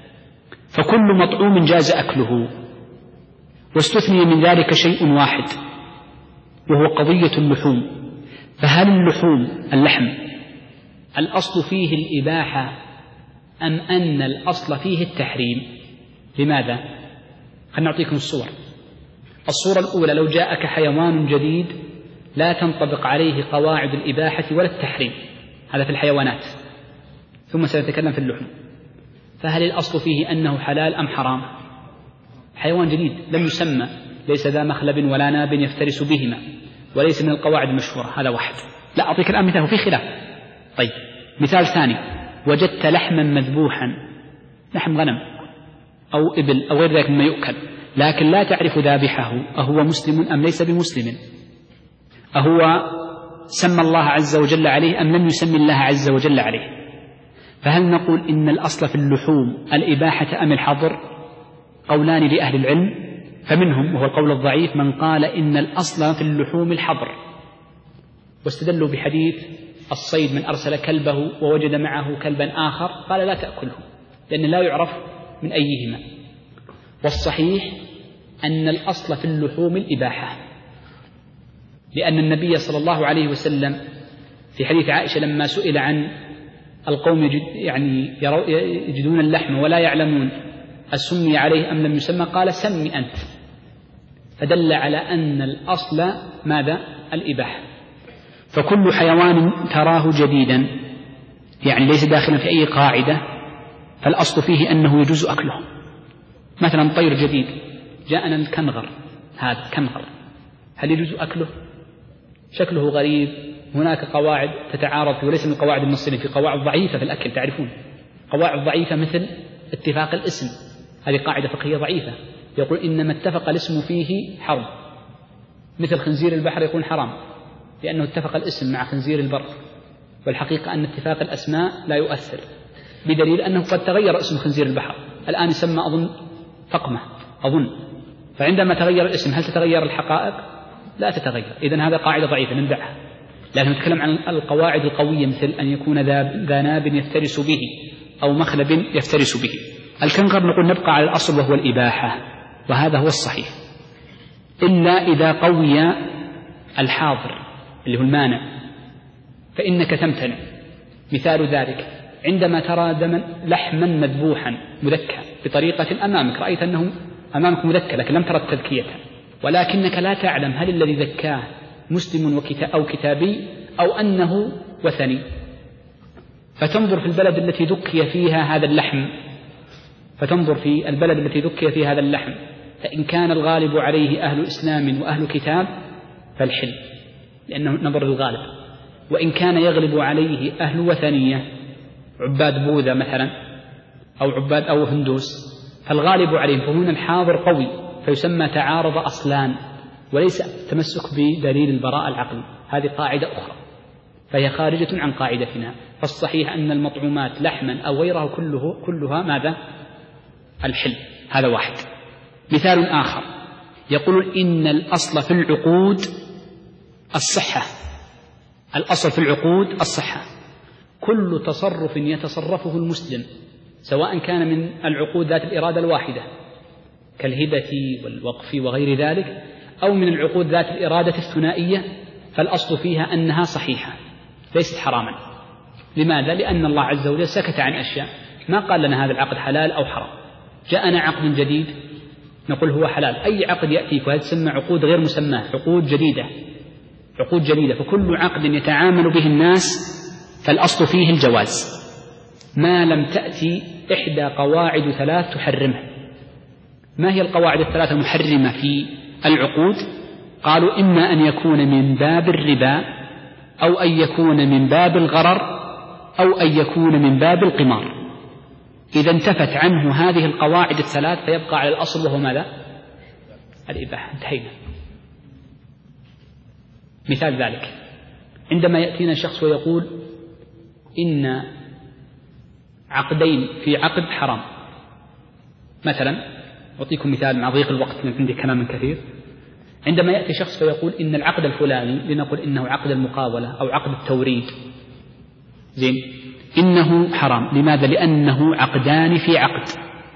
فكل مطعوم جاز أكله، واستثني من ذلك شيء واحد وهو قضية اللحوم. فهل اللحم الأصل فيه الإباحة أم أن الأصل فيه التحريم؟ لماذا؟ خلنا نعطيكم الصور. الصورة الأولى: لو جاءك حيوان جديد لا تنطبق عليه قواعد الإباحة ولا التحريم، هذا في الحيوانات، ثم سنتكلم في اللحوم. فهل الأصل فيه أنه حلال أم حرام؟ حيوان جديد لم يسمى، ليس ذا مخلب ولا ناب يفترس بهما، وليس من القواعد المشهورة، هذا واحد. لا أعطيك الآن مثال وفي خلاف. طيب، مثال ثاني: وجدت لحما مذبوحا، لحم غنم أو إبل أو غير ذلك مما يؤكل، لكن لا تعرف ذابحه أهو مسلم أم ليس بمسلم، أهو سمى الله عز وجل عليه أم لم يسمي الله عز وجل عليه. فهل نقول إن الأصل في اللحوم الإباحة أم الحظر؟ قولان لأهل العلم، فمنهم وهو القول الضعيف من قال إن الأصل في اللحوم الحظر، واستدلوا بحديث الصيد: من أرسل كلبه ووجد معه كلبا آخر قال لا تأكله، لأن لا يعرف من أيهما. والصحيح أن الأصل في اللحوم الإباحة، لأن النبي صلى الله عليه وسلم في حديث عائشة لما سئل عن القوم يجدون اللحم ولا يعلمون أسمي عليه أم لم يسمى، قال: سمي أنت. فدل على أن الأصل ماذا؟ الإباحة. فكل حيوان تراه جديدا يعني ليس داخلا في أي قاعدة فالأصل فيه أنه يجوز أكله. مثلا طير جديد جاءنا الكنغر، هذا كنغر، هل يجوز أكله؟ شكله غريب، هناك قواعد تتعارض وليس من قواعد المصريين، في قواعد ضعيفة في الأكل تعرفون، قواعد ضعيفة مثل اتفاق الاسم، هذه قاعدة فقهية ضعيفة، يقول إنما اتفق الاسم فيه حرم، مثل خنزير البحر يكون حرام لأنه اتفق الاسم مع خنزير البر، والحقيقة أن اتفاق الأسماء لا يؤثر، بدليل أنه قد تغير اسم خنزير البحر، الآن يسمى أظن فقمة أظن، فعندما تغير الاسم هل تتغير الحقائق؟ لا تتغير. إذن هذا قاعدة ضعيفة نمدعها، لأنه نتكلم عن القواعد القوية مثل أن يكون ذا ناب يفترس به أو مخلب يفترس به. الكنغر نقول نبقى على الأصل وهو الإباحة، وهذا هو الصحيح، إلا إذا قوي الحاضر اللي هو المانع فإنك تمتنع. مثال ذلك عندما ترى لحما مذبوحا مذكى بطريقة أمامك، رأيت أنه أمامك مذكى لكن لم ترى التذكية، ولكنك لا تعلم هل الذي ذكاه مسلم أو كتابي أو أنه وثني، فتنظر في البلد التي ذكي فيها هذا اللحم، فإن كان الغالب عليه أهل إسلام وأهل كتاب فالحل لأنه نظر الغالب، وإن كان يغلب عليه أهل وثنية عباد بوذا مثلا أو عباد أو هندوس فالغالب عليهم، فهنا الحاضر قوي فيسمى تعارض أصلان وليس تمسك بدليل البراءة العقلي، هذه قاعدة أخرى فهي خارجة عن قاعدتنا. فالصحيح أن المطعومات لحما أو غيره كلها ماذا؟ الحل. هذا واحد. مثال آخر يقولون إن الأصل في العقود الصحة. الأصل في العقود الصحة. كل تصرف يتصرفه المسلم سواء كان من العقود ذات الإرادة الواحدة كالهبة والوقف وغير ذلك أو من العقود ذات الإرادة الثنائية فالأصل فيها أنها صحيحة ليست حراما. لماذا؟ لأن الله عز وجل سكت عن أشياء ما قال لنا هذا العقد حلال أو حرام. جاءنا عقد جديد نقول هو حلال. أي عقد يأتيك وهذا تسمى عقود غير مسماة، عقود جديدة، عقود جديدة. فكل عقد يتعامل به الناس فالأصل فيه الجواز ما لم تأتي إحدى قواعد 3 تحرمه. ما هي القواعد 3 المحرمة في العقود؟ قالوا إما أن يكون من باب الربا أو أن يكون من باب الغرر أو أن يكون من باب القمار. إذا انتفت عنه هذه القواعد 3 فيبقى على الأصل وهو ماذا؟ الإباحة. انتهينا. مثال ذلك عندما يأتينا شخص ويقول إن عقدين في عقد حرام. مثلا أعطيكم مثال مع ضيق الوقت من عندي كلام كثير. عندما يأتي شخص فيقول إن العقد الفلاني لنقول إنه عقد المقاولة أو عقد التوريد زين إنه حرام. لماذا؟ لأنه عقدان في عقد.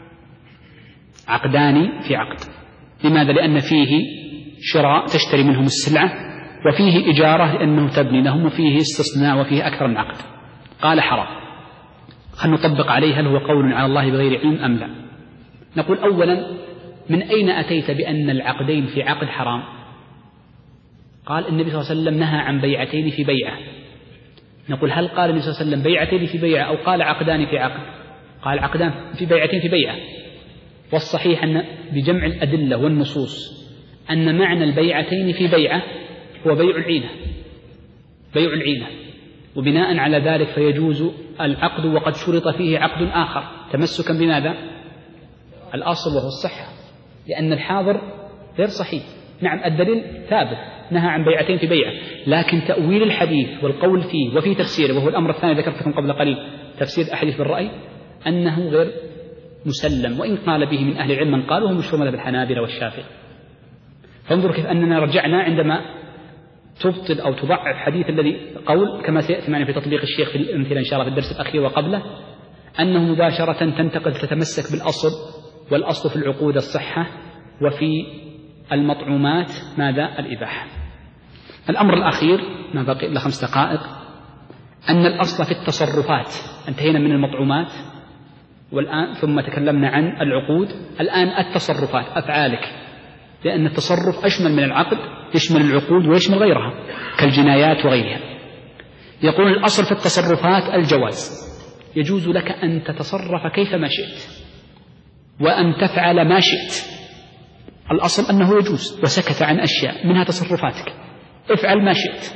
عقدان في عقد. لماذا؟ لأن فيه شراء تشتري منهم السلعة وفيه إجارة لأنه تبني لهم وفيه استصناع وفيه أكثر من عقد. قال حرام. هل نطبق عليه هل هو قول على الله بغير علم أم لا؟ نقول أولا من أين أتيت بأن العقدين في عقد حرام؟ قال النبي صلى الله عليه وسلم نهى عن بيعتين في بيعة. نقول هل قال النبي صلى الله عليه وسلم بيعتين في بيعة أو قال عقدان في عقد؟ قال عقدان في بيعتين في بيعة. والصحيح أن بجمع الأدلة والنصوص أن معنى البيعتين في بيعة هو بيع العينة، بيع العينة. وبناء على ذلك فيجوز العقد وقد شرط فيه عقد آخر تمسكا بماذا؟ الأصل وهو الصحة، لأن الحاضر غير صحيح. نعم الدليل ثابت نهى عن بيعتين في بيعة، لكن تأويل الحديث والقول فيه وفي تفسيره وهو الأمر الثاني ذكرت لكم قبل قليل تفسير الأحاديث بالرأي أنه غير مسلم، وإن قال به من أهل العلم من قالوا هم مشهور مذهب الحنابلة والشافعي. فانظروا كيف أننا رجعنا عندما تبطل أو تضعف حديث الذي قول كما سيأتي معنا في تطبيق الشيخ في الأمثلة إن شاء الله في الدرس الأخير وقبله أنه مباشرة تنتقل تتمسك بالأصل، والأصل في العقود الصحة وفي المطعومات ماذا؟ الإباحة. الأمر الأخير ما بقي إلا 5 دقائق أن الأصل في التصرفات. انتهينا من المطعومات والآن ثم تكلمنا عن العقود، الآن التصرفات أفعالك، لأن التصرف أشمل من العقد، يشمل العقود ويشمل غيرها كالجنايات وغيرها. يقول الأصل في التصرفات الجواز، يجوز لك أن تتصرف كيفما شئت وأن تفعل ما شئت. الأصل أنه يجوز وسكت عن أشياء منها تصرفاتك، افعل ما شئت.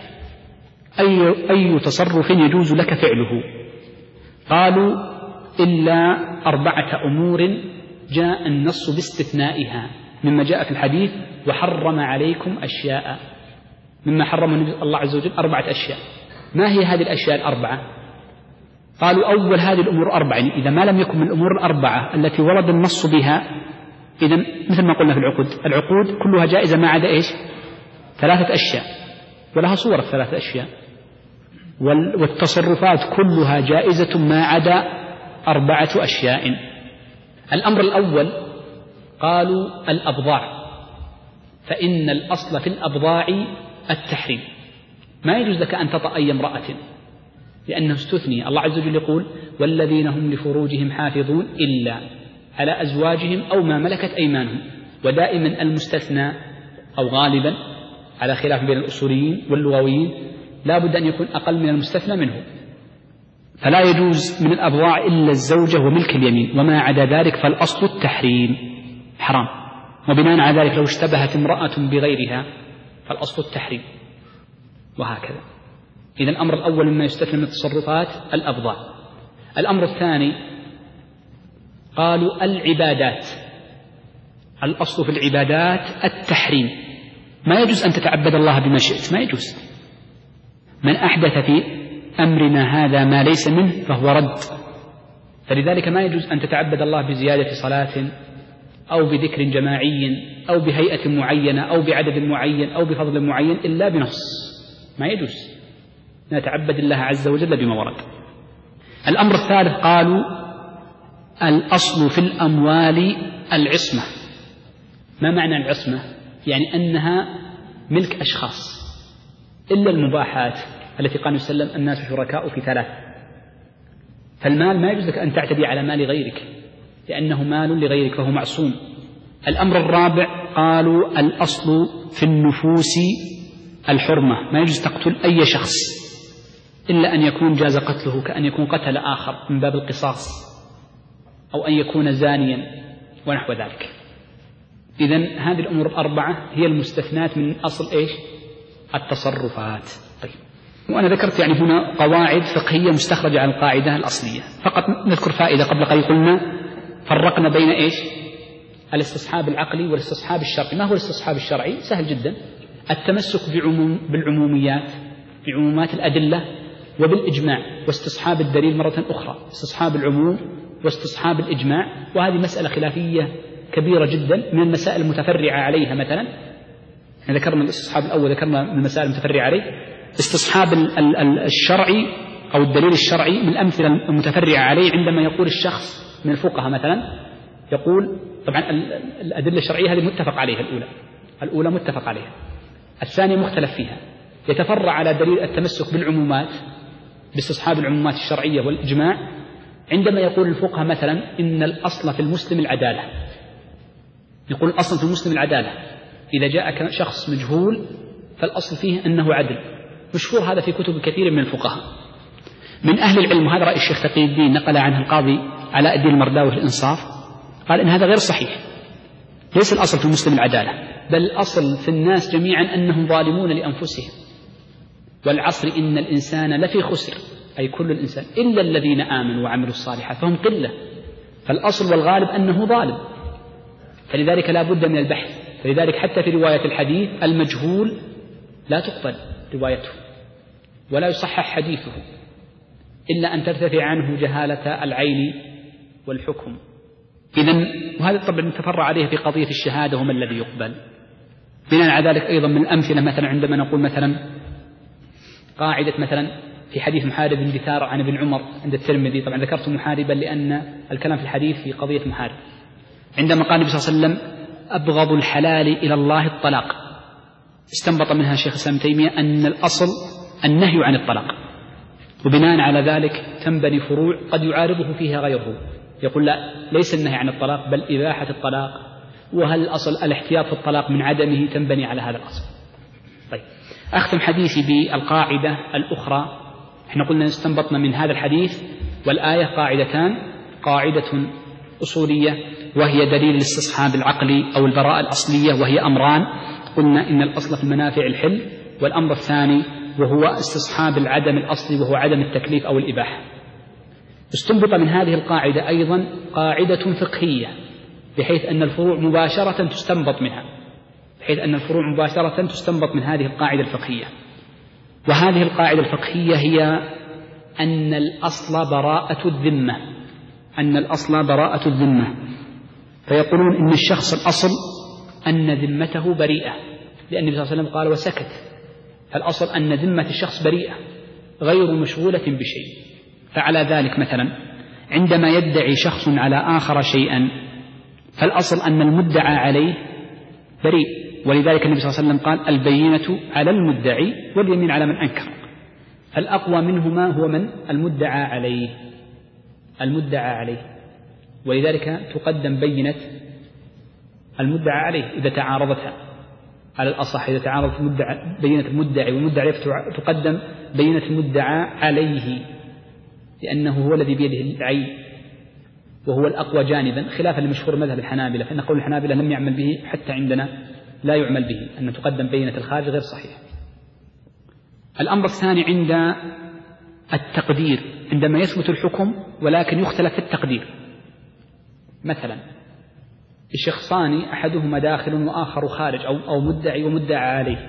أي تصرف يجوز لك فعله؟ قالوا إلا 4 أمور جاء النص باستثنائها مما جاء في الحديث وحرم عليكم أشياء، مما حرم الله عز وجل 4 أشياء. ما هي هذه الأشياء 4؟ قالوا أول هذه الأمور 4، يعني إذا ما لم يكن من الأمور 4 التي ورد النص بها، إذا مثل ما قلنا في العقود كلها جائزة ما عدا إيش؟ 3 أشياء، ولها صورة 3 أشياء. والتصرفات كلها جائزة ما عدا 4 أشياء. الأمر الأول قالوا الأبضاع، فإن الأصل في الأبضاع التحريم. ما يجوز لك أن تطأ أي امرأة لأنه استثني. الله عز وجل يقول والذين هم لفروجهم حافظون إلا على أزواجهم أو ما ملكت أيمانهم. ودائما المستثنى أو غالبا على خلاف بين الأصوليين واللغويين لا بد أن يكون أقل من المستثنى منه، فلا يجوز من الأبضاع إلا الزوجة وملك اليمين، وما عدا ذلك فالأصل التحريم حرام. وبناء على ذلك لو اشتبهت امرأة بغيرها فالأصل التحريم، وهكذا. إذن الأمر الأول مما يستثنى من التصرفات الأبضاع. الأمر الثاني قالوا العبادات، الأصل في العبادات التحريم. ما يجوز أن تتعبد الله بما شئت، ما يجوز. من أحدث في أمرنا هذا ما ليس منه فهو رد. فلذلك ما يجوز أن تتعبد الله بزيادة صلاة أو بذكر جماعي أو بهيئة معينة أو بعدد معين أو بفضل معين إلا بنص، ما يجوز نتعبد الله عز وجل بما ورد. الأمر الثالث قالوا الأصل في الأموال العصمة. ما معنى العصمة؟ يعني أنها ملك أشخاص إلا المباحات التي قال وسلم الناس شركاء في ثلاث. فالمال ما يجوز لك أن تعتدي على مال غيرك لأنه مال لغيرك فهو معصوم. الأمر الرابع قالوا الأصل في النفوس الحرمة، ما يجوز تقتل أي شخص إلا أن يكون جاز قتله، كأن يكون قتل آخر من باب القصاص أو أن يكون زانيا ونحو ذلك. إذن هذه الأمور الأربعة هي المستثنات من أصل إيش؟ التصرفات. طيب، وأنا ذكرت يعني هنا قواعد فقهية مستخرجة عن القاعدة الأصلية. فقط نذكر فائدة قبل قليل، قلنا فرقنا بين إيش؟ الاستصحاب العقلي والاستصحاب الشرعي. ما هو الاستصحاب الشرعي؟ سهل جدا، التمسك بالعموميات، بعمومات الأدلة وبالإجماع، واستصحاب الدليل مرة أخرى، استصحاب العموم واستصحاب الإجماع. وهذه مسألة خلافية كبيرة جدا من المسائل المتفرعة عليها. مثلا ذكرنا الاستصحاب الأول، ذكرنا من المسائل المتفرعة عليه استصحاب الشرعي أو الدليل الشرعي. من الأمثلة المتفرعة عليه عندما يقول الشخص من الفقهاء مثلا يقول، طبعا الأدلة الشرعية هذه متفق عليها، الأولى متفق عليها، الثانية مختلف فيها. يتفرع على دليل التمسك بالعمومات باستصحاب العمومات الشرعية والإجماع عندما يقول الفقهاء مثلا إن الأصل في المسلم العدالة. يقول الأصل في المسلم العدالة، إذا جاء شخص مجهول فالأصل فيه أنه عدل. مشهور هذا في كتب كثير من الفقهاء. من أهل العلم، هذا رأي الشيخ تقي الدين نقل عنه القاضي علاء الدين المرداوي في الإنصاف، قال إن هذا غير صحيح. ليس الأصل في المسلم العدالة، بل الأصل في الناس جميعا أنهم ظالمون لأنفسهم. والعصر إن الإنسان لفي خسر، أي كل الإنسان إلا الذين آمنوا وعملوا الصالحات فهم قلة. فالأصل والغالب أنه ظالم، فلذلك لا بد من البحث. فلذلك حتى في رواية الحديث المجهول لا تقبل روايته ولا يصحح حديثه إلا أن ترتفع عنه جهالة العين والحكم. إذن وهذا طبعا تفرع عليه في قضية الشهادة وما الذي يقبل. بناء على ذلك أيضا من الأمثلة مثلا عندما نقول مثلا قاعدة مثلا في حديث محارب بن دثار عن ابن عمر عند الترمذي، طبعا ذكرت محاربا لأن الكلام في الحديث في قضية محارب، عندما قال النبي صلى الله عليه وسلم أبغض الحلال إلى الله الطلاق، استنبط منها شيخ الإسلام ابن تيمية أن الأصل النهي عن الطلاق، وبناء على ذلك تنبني فروع قد يعارضه فيها غيره، يقول لا ليس النهي عن الطلاق بل إباحة الطلاق، وهل الأصل الاحتياط في الطلاق من عدمه تنبني على هذا الأصل. طيب، أختم حديثي بالقاعدة الأخرى. احنا قلنا استنبطنا من هذا الحديث والآية قاعدتان، قاعدة أصولية وهي دليل الاستصحاب العقلي أو البراءة الأصلية، وهي أمران. قلنا إن الأصل في المنافع الحل، والأمر الثاني وهو استصحاب العدم الأصلي وهو عدم التكليف أو الإباحة. استنبط من هذه القاعدة أيضا قاعدة فقهية بحيث أن الفروع مباشرة تستنبط منها، بحيث أن الفروع مباشرة تستنبط من هذه القاعدة الفقهية. وهذه القاعدة الفقهية هي أن الأصل براءة الذمة، أن الأصل براءة الذمة. فيقولون إن الشخص الأصل أن ذمته بريئة، لأن النبي صلى الله عليه وسلم قال وسكت. فالأصل أن ذمة الشخص بريئة غير مشغولة بشيء. فعلى ذلك مثلا عندما يدعي شخص على آخر شيئا فالأصل أن المدعى عليه بريء، ولذلك النبي صلى الله عليه وسلم قال البينة على المدعي واليمين على من أنكر. الأقوى منهما هو من المدعى عليه، المدعى عليه، ولذلك تقدم بينة المدعى عليه إذا تعارضتها. على الأصح إذا تعارضت بينة المدعي والمدعى عليه تقدم بينة المدعى عليه، لأنه هو الذي بيده العين وهو الأقوى جانبا، خلافا لمشهور مذهب الحنابلة، فإن قول الحنابلة لم يعمل به حتى عندنا لا يعمل به، أن تقدم بينة الخارج غير صحيح. الأمر الثاني عند التقدير، عندما يثبت الحكم ولكن يختلف في التقدير. مثلا الشخصان أحدهما داخل وآخر خارج أو مدعي ومدعى عليه،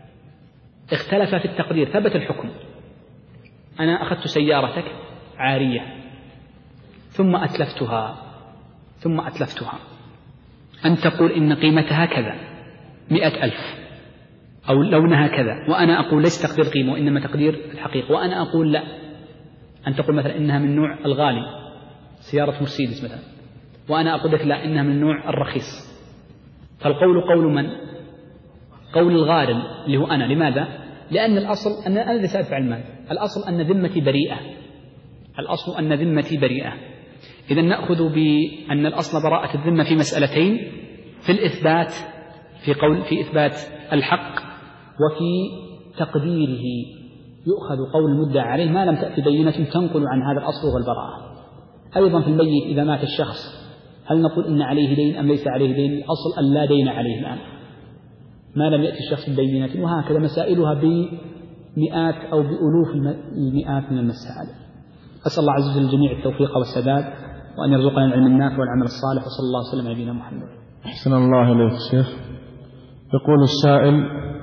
اختلف في التقدير، ثبت الحكم. أنا أخذت سيارتك عارية ثم أتلفتها أن تقول إن قيمتها كذا 100,000 أو لونها كذا، وأنا أقول ليس تقدير قيمة وإنما تقدير الحقيقة، وأنا أقول لا، أن تقول مثلا إنها من نوع الغالي سيارة مرسيدس مثلا، وأنا أقول لك لا إنها من نوع الرخيص. فالقول قول من؟ قول الغارم اللي هو أنا. لماذا؟ لأن الأصل أن أنا الذي سأدفع المال، الأصل أن ذمتي بريئة، الأصل أن ذمتي بريئة. إذا نأخذ بأن الأصل براءة الذمة في مسألتين: في الإثبات، في إثبات الحق، وفي تقديره. يؤخذ قول المدعى عليه ما لم تأتي بينة تنقل عن هذا الأصل والبراءة. أيضا في الميت إذا مات الشخص هل نقول إن عليه دين أم ليس عليه دين؟ الأصل أن لا دين عليه الآن ما لم يأتي الشخص ببينة. وهكذا مسائلها بمئات أو بألوف المئات من المسائل. أسأل الله عز وجل الجميع التوفيق والسداد، وأن يرزقنا العلم النافع والعمل الصالح، وصلى الله وسلم على نبينا محمد. أحسن الله إليك شيخ. يقول السائل: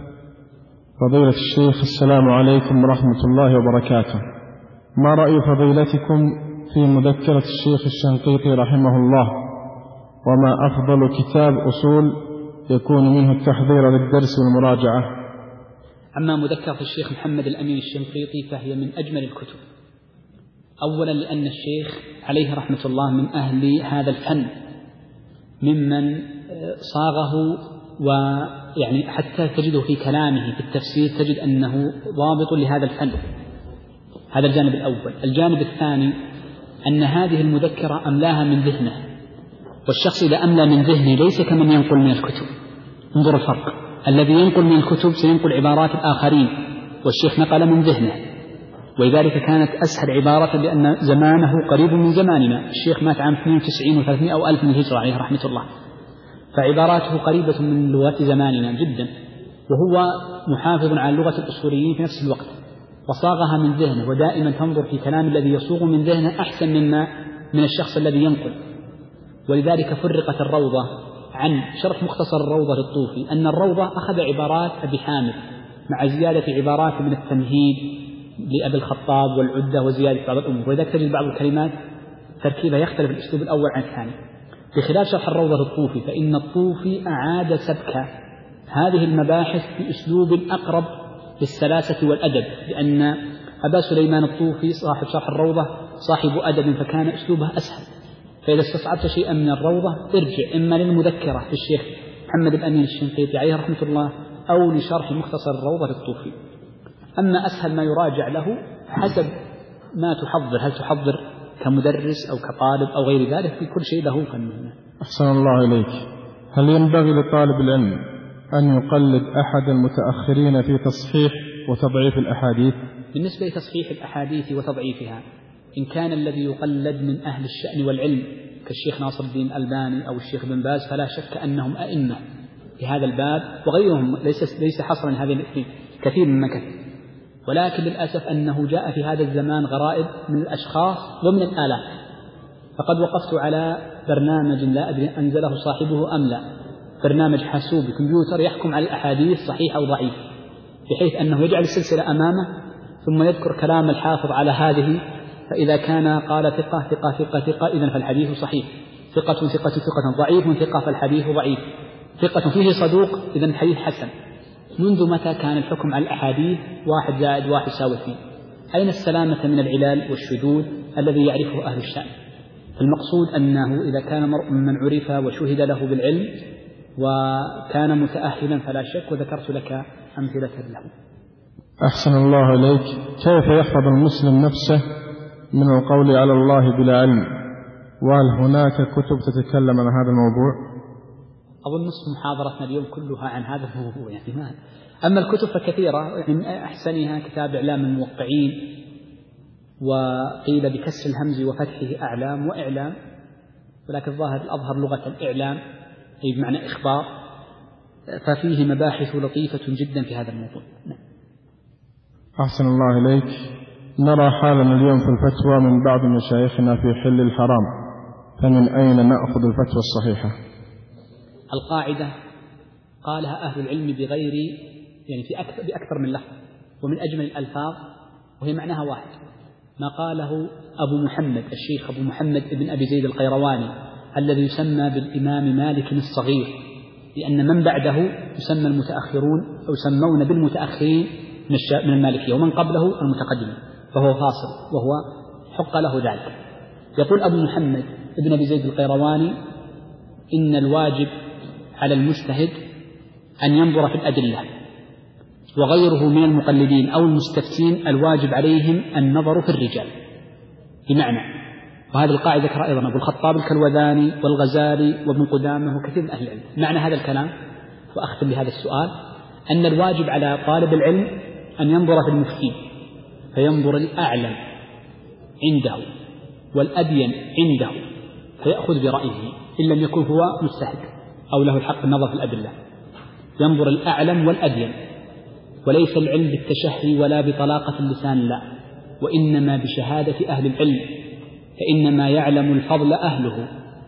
فضيلة الشيخ، السلام عليكم ورحمة الله وبركاته. ما رأي فضيلتكم في مذكرة الشيخ الشنقيطي رحمه الله؟ وما أفضل كتاب أصول يكون منه التحضير للدرس والمراجعة؟ أما مذكرة الشيخ محمد الأمين الشنقيطي فهي من أجمل الكتب. أولا لأن الشيخ عليه رحمة الله من أهل هذا الفن، ممن صاغه، ويعني حتى تجده في كلامه في التفسير تجد أنه ضابط لهذا الفن. هذا الجانب الأول. الجانب الثاني أن هذه المذكرة أملاها من ذهنه، والشخص إذا أملى من ذهنه ليس كمن ينقل من الكتب. انظر الفرق، الذي ينقل من الكتب سينقل عبارات الآخرين، والشيخ نقل من ذهنه، ولذلك كانت أسهل عبارة لأن زمانه قريب من زماننا. الشيخ مات عام 92 و300 أو 1000 من الهجرة عليه رحمة الله، فعباراته قريبة من لغة زماننا جدا، وهو محافظ على لغة الأصوليين في نفس الوقت، وصاغها من ذهنه. ودائما تنظر في كلام الذي يصوغ من ذهنه أحسن من الشخص الذي ينقل. ولذلك فرقت الروضة عن شرح مختصر الروضة للطوفي، أن الروضة أخذ عبارات أبي حامد مع زيادة عبارات من التمهيد لأبي الخطاب والعدة وزيادة بعض الأمور، ولذلك تجد بعض الكلمات تركيبها يختلف الأسلوب الأول عن الثاني. بخلاف شرح الروضة للطوفي فإن الطوفي أعاد سبك هذه المباحث بأسلوب أقرب للسلاسة والأدب، لأن أبا سليمان الطوفي صاحب شرح الروضة صاحب أدب، فكان أسلوبه أسهل. فإذا استصعبت شيئا من الروضة ارجع إما للمذكرة في الشيخ محمد الأمين الشنقيطي عليه رحمة الله، أو لشرح مختصر الروضة للطوفي. أما أسهل ما يراجع له حسب ما تحضر، هل تحضر كمدرس أو كطالب أو غير ذلك، في كل شيء له فنه. أحسن الله إليك. هل ينبغي لطالب العلم أن يقلد أحد المتأخرين في تصحيح وتضعيف الأحاديث؟ بالنسبة لتصحيح الأحاديث وتضعيفها، إن كان الذي يقلد من أهل الشأن والعلم كالشيخ ناصر الدين الألباني أو الشيخ بن باز فلا شك أنهم أئمة في هذا الباب، وغيرهم ليس حصرا هذه الاثنين، كثير من مكان. ولكن للأسف أنه جاء في هذا الزمان غرائب من الأشخاص ومن الآلات. فقد وقفت على برنامج لا أدري أنزله صاحبه أم لا، برنامج حاسوبي كمبيوتر يحكم على الأحاديث صحيح أو ضعيف، بحيث أنه يجعل السلسلة أمامه ثم يذكر كلام الحافظ على هذه، فإذا كان قال ثقة ثقة ثقة ثقة إذن فالحديث صحيح، ثقة ثقة ثقة ضعيف ثقة فالحديث ضعيف، ثقة فيه صدوق إذن الحديث حسن. منذ متى كان الحكم على الأحاديث 1 زائد 1 يساوي 2؟ أين السلامة من العلال والشذوذ الذي يعرفه أهل الشأن؟ المقصود أنه إذا كان مرء من عرف وشهد له بالعلم وكان متأهلا فلا شك، وذكرت لك أمثلة له. أحسن الله إليك. كيف يحفظ المسلم نفسه من القول على الله بلا علم؟ وهل هناك كتب تتكلم عن هذا الموضوع؟ أظن نصف محاضرتنا اليوم كلها عن هذا الموضوع يعني ما. أما الكتب فكثيرة، يعني من أحسنها كتاب إعلام الموقعين، وقيل بكسر الهمز وفتحه أعلام وإعلام، ولكن الأظهر لغة الإعلام أي بمعنى إخبار، ففيه مباحث لطيفة جدا في هذا الموضوع. أحسن الله إليك. نرى حالنا اليوم في الفتوى من بعض مشايخنا في حل الحرام، فمن أين نأخذ الفتوى الصحيحة؟ القاعدة قالها أهل العلم بغير يعني بأكثر من لفظ ومن أجمل الألفاظ، وهي معناها واحد. ما قاله أبو محمد الشيخ أبو محمد ابن أبي زيد القيرواني الذي يسمى بالإمام مالك الصغير، لأن من بعده يسمى المتأخرون أو يسمون بالمتأخرين من المالكية، ومن قبله المتقدمين، فهو فاصل وهو حق له ذلك. يقول أبو محمد ابن أبي زيد القيرواني: إن الواجب على المجتهد أن ينظر في الأدلة، وغيره من المقلدين أو المستفتين الواجب عليهم النظر في الرجال. بمعنى، وهذه القاعدة ذكر أيضا أبو الخطاب الكلوذاني والغزالي وابن قدامة وكثير من أهل العلم. معنى هذا الكلام، وأختم بهذا السؤال، أن الواجب على طالب العلم أن ينظر في المفتي، فينظر الأعلم عنده والأدين عنده فيأخذ برأيه إن لم يكن هو مجتهد أو له الحق النظر في الأدلة. ينظر الأعلم والأدين، وليس العلم بالتشهي ولا بطلاقة اللسان، لا، وإنما بشهادة أهل العلم، فإنما يعلم الفضل أهله.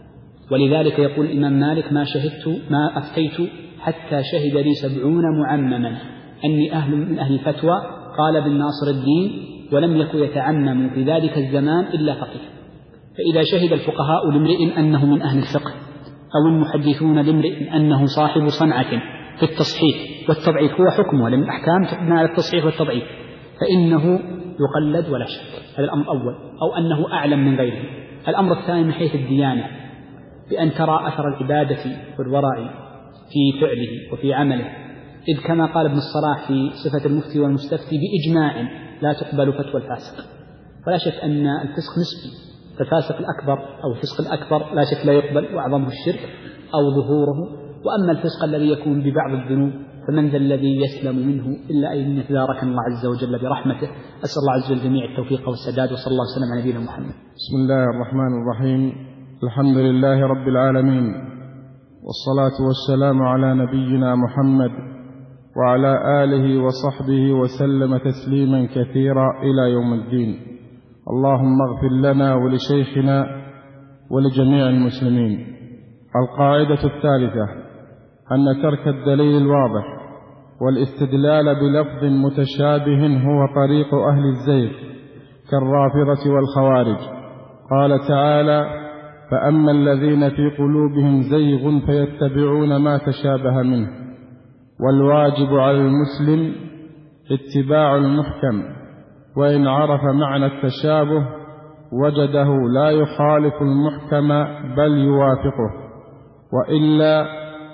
ولذلك يقول الإمام مالك: ما أفتيت حتى شهد لي 70 معمما أني من أهل الفتوى. قال ابن ناصر الدين: ولم يكن يتعمم في ذلك الزمان إلا فقيه. فإذا شهد الفقهاء لامرئ أنه من أهل الفقه، أو المحدثون لامرئ أنه صاحب صنعة في التصحيح والتضعيف، هو حكمه لأن الأحكام تبنى على التصحيح والتضعيف، فإنه يقلد ولا شك. هذا الأمر الأول، أو أنه أعلم من غيره. الأمر الثاني من حيث الديانة، بأن ترى أثر العبادة والورع في فعله وفي عمله، إذ كما قال ابن الصلاح في صفة المفتي والمستفتي: بإجماع لا تقبل فتوى الفاسق. ولا شك أن الفسق نسبي، فالفاسق الأكبر أو الفسق الأكبر لا شك لا يقبل، وأعظمه الشرك أو ظهوره. وأما الفسق الذي يكون ببعض الذنوب فمن ذا الذي يسلم منه إلا أن يتداركنا الله عز وجل برحمته. أسأل الله عز وجل جميع التوفيق والسداد، وصلى الله وسلم على نبينا محمد. بسم الله الرحمن الرحيم. الحمد لله رب العالمين، والصلاة والسلام على نبينا محمد وعلى آله وصحبه وسلم تسليما كثيرا إلى يوم الدين. اللهم اغفر لنا ولشيخنا ولجميع المسلمين. القاعدة الثالثة: أن ترك الدليل الواضح والاستدلال بلفظ متشابه هو طريق أهل الزيغ كالرافضة والخوارج. قال تعالى: فأما الذين في قلوبهم زيغ فيتبعون ما تشابه منه. والواجب على المسلم اتباع المحكم، وإن عرف معنى التشابه وجده لا يخالف المحكم بل يوافقه، وإلا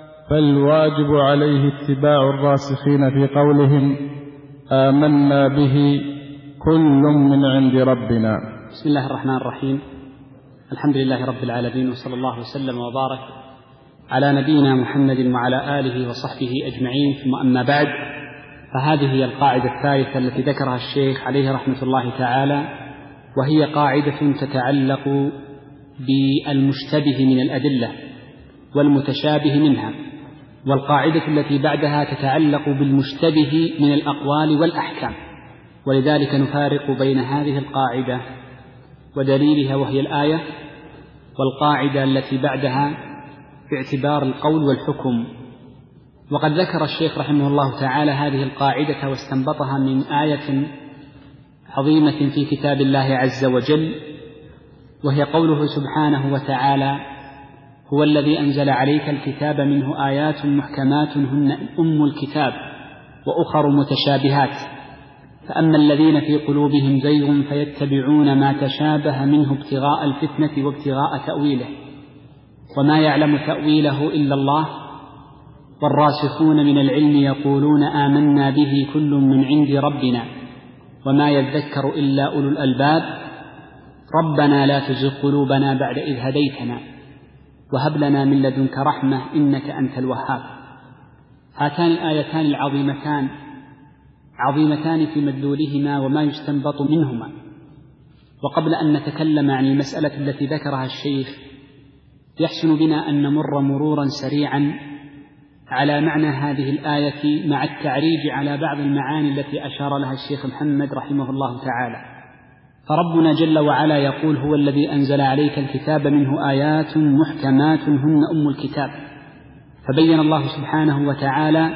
فالواجب عليه اتباع الراسخين في قولهم: آمنا به كل من عند ربنا. بسم الله الرحمن الرحيم. الحمد لله رب العالمين، وصلى الله وسلم وبارك على نبينا محمد وعلى آله وصحبه أجمعين. ثم أما بعد، فهذه هي القاعدة الثالثة التي ذكرها الشيخ عليه رحمة الله تعالى، وهي قاعدة تتعلق بالمشتبه من الأدلة والمتشابه منها. والقاعدة التي بعدها تتعلق بالمشتبه من الأقوال والأحكام، ولذلك نفارق بين هذه القاعدة ودليلها وهي الآية، والقاعدة التي بعدها باعتبار القول والحكم. وقد ذكر الشيخ رحمه الله تعالى هذه القاعدة واستنبطها من آية عظيمة في كتاب الله عز وجل، وهي قوله سبحانه وتعالى: هو الذي أنزل عليك الكتاب منه آيات محكمات هن أم الكتاب وأخر متشابهات، فأما الذين في قلوبهم زيغ فيتبعون ما تشابه منه ابتغاء الفتنة وابتغاء تأويله، وما يعلم تأويله إلا الله، والراسخون من العلم يقولون آمنا به كل من عند ربنا وما يذكر إلا أولو الألباب، ربنا لا تزغ قلوبنا بعد إذ هديتنا وهب لنا من لدنك رحمة إنك أنت الوهاب. هاتان الآيتان العظيمتان عظيمتان في مدلولهما وما يستنبط منهما. وقبل أن نتكلم عن المسألة التي ذكرها الشيخ، يحسن بنا أن نمر مرورا سريعا على معنى هذه الآية مع التعريج على بعض المعاني التي أشار لها الشيخ محمد رحمه الله تعالى. فربنا جل وعلا يقول: هو الذي أنزل عليك الكتاب منه آيات محكمات هن أم الكتاب. فبين الله سبحانه وتعالى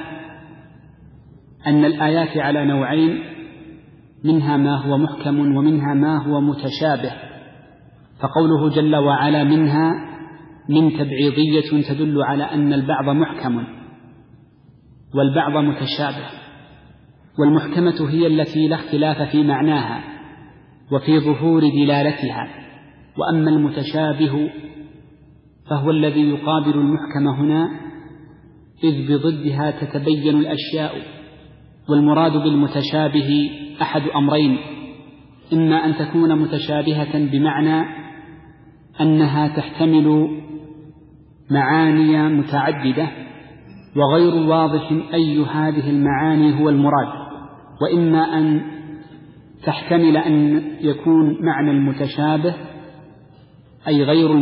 أن الآيات على نوعين، منها ما هو محكم ومنها ما هو متشابه. فقوله جل وعلا منها من تبعيضية تدل على أن البعض محكم والبعض متشابه، والمحكمة هي التي لا اختلاف في معناها وفي ظهور دلالتها، وأما المتشابه فهو الذي يقابل المحكم هنا، إذ بضدها تتبين الأشياء. والمراد بالمتشابه أحد أمرين: إما أن تكون متشابهة بمعنى أنها تحتمل معاني متعددة وغير واضح أي هذه المعاني هو المراد، وإما أن تحتمل أن يكون معنى المتشابه أي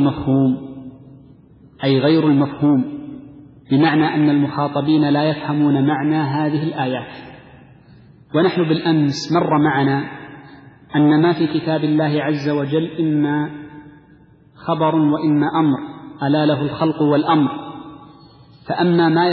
غير المفهوم، بمعنى أن المخاطبين لا يفهمون معنى هذه الآيات. ونحن بالأمس مر معنا أن ما في كتاب الله عز وجل إما خبر وإما أمر، ألا له الخلق والأمر. فأما ما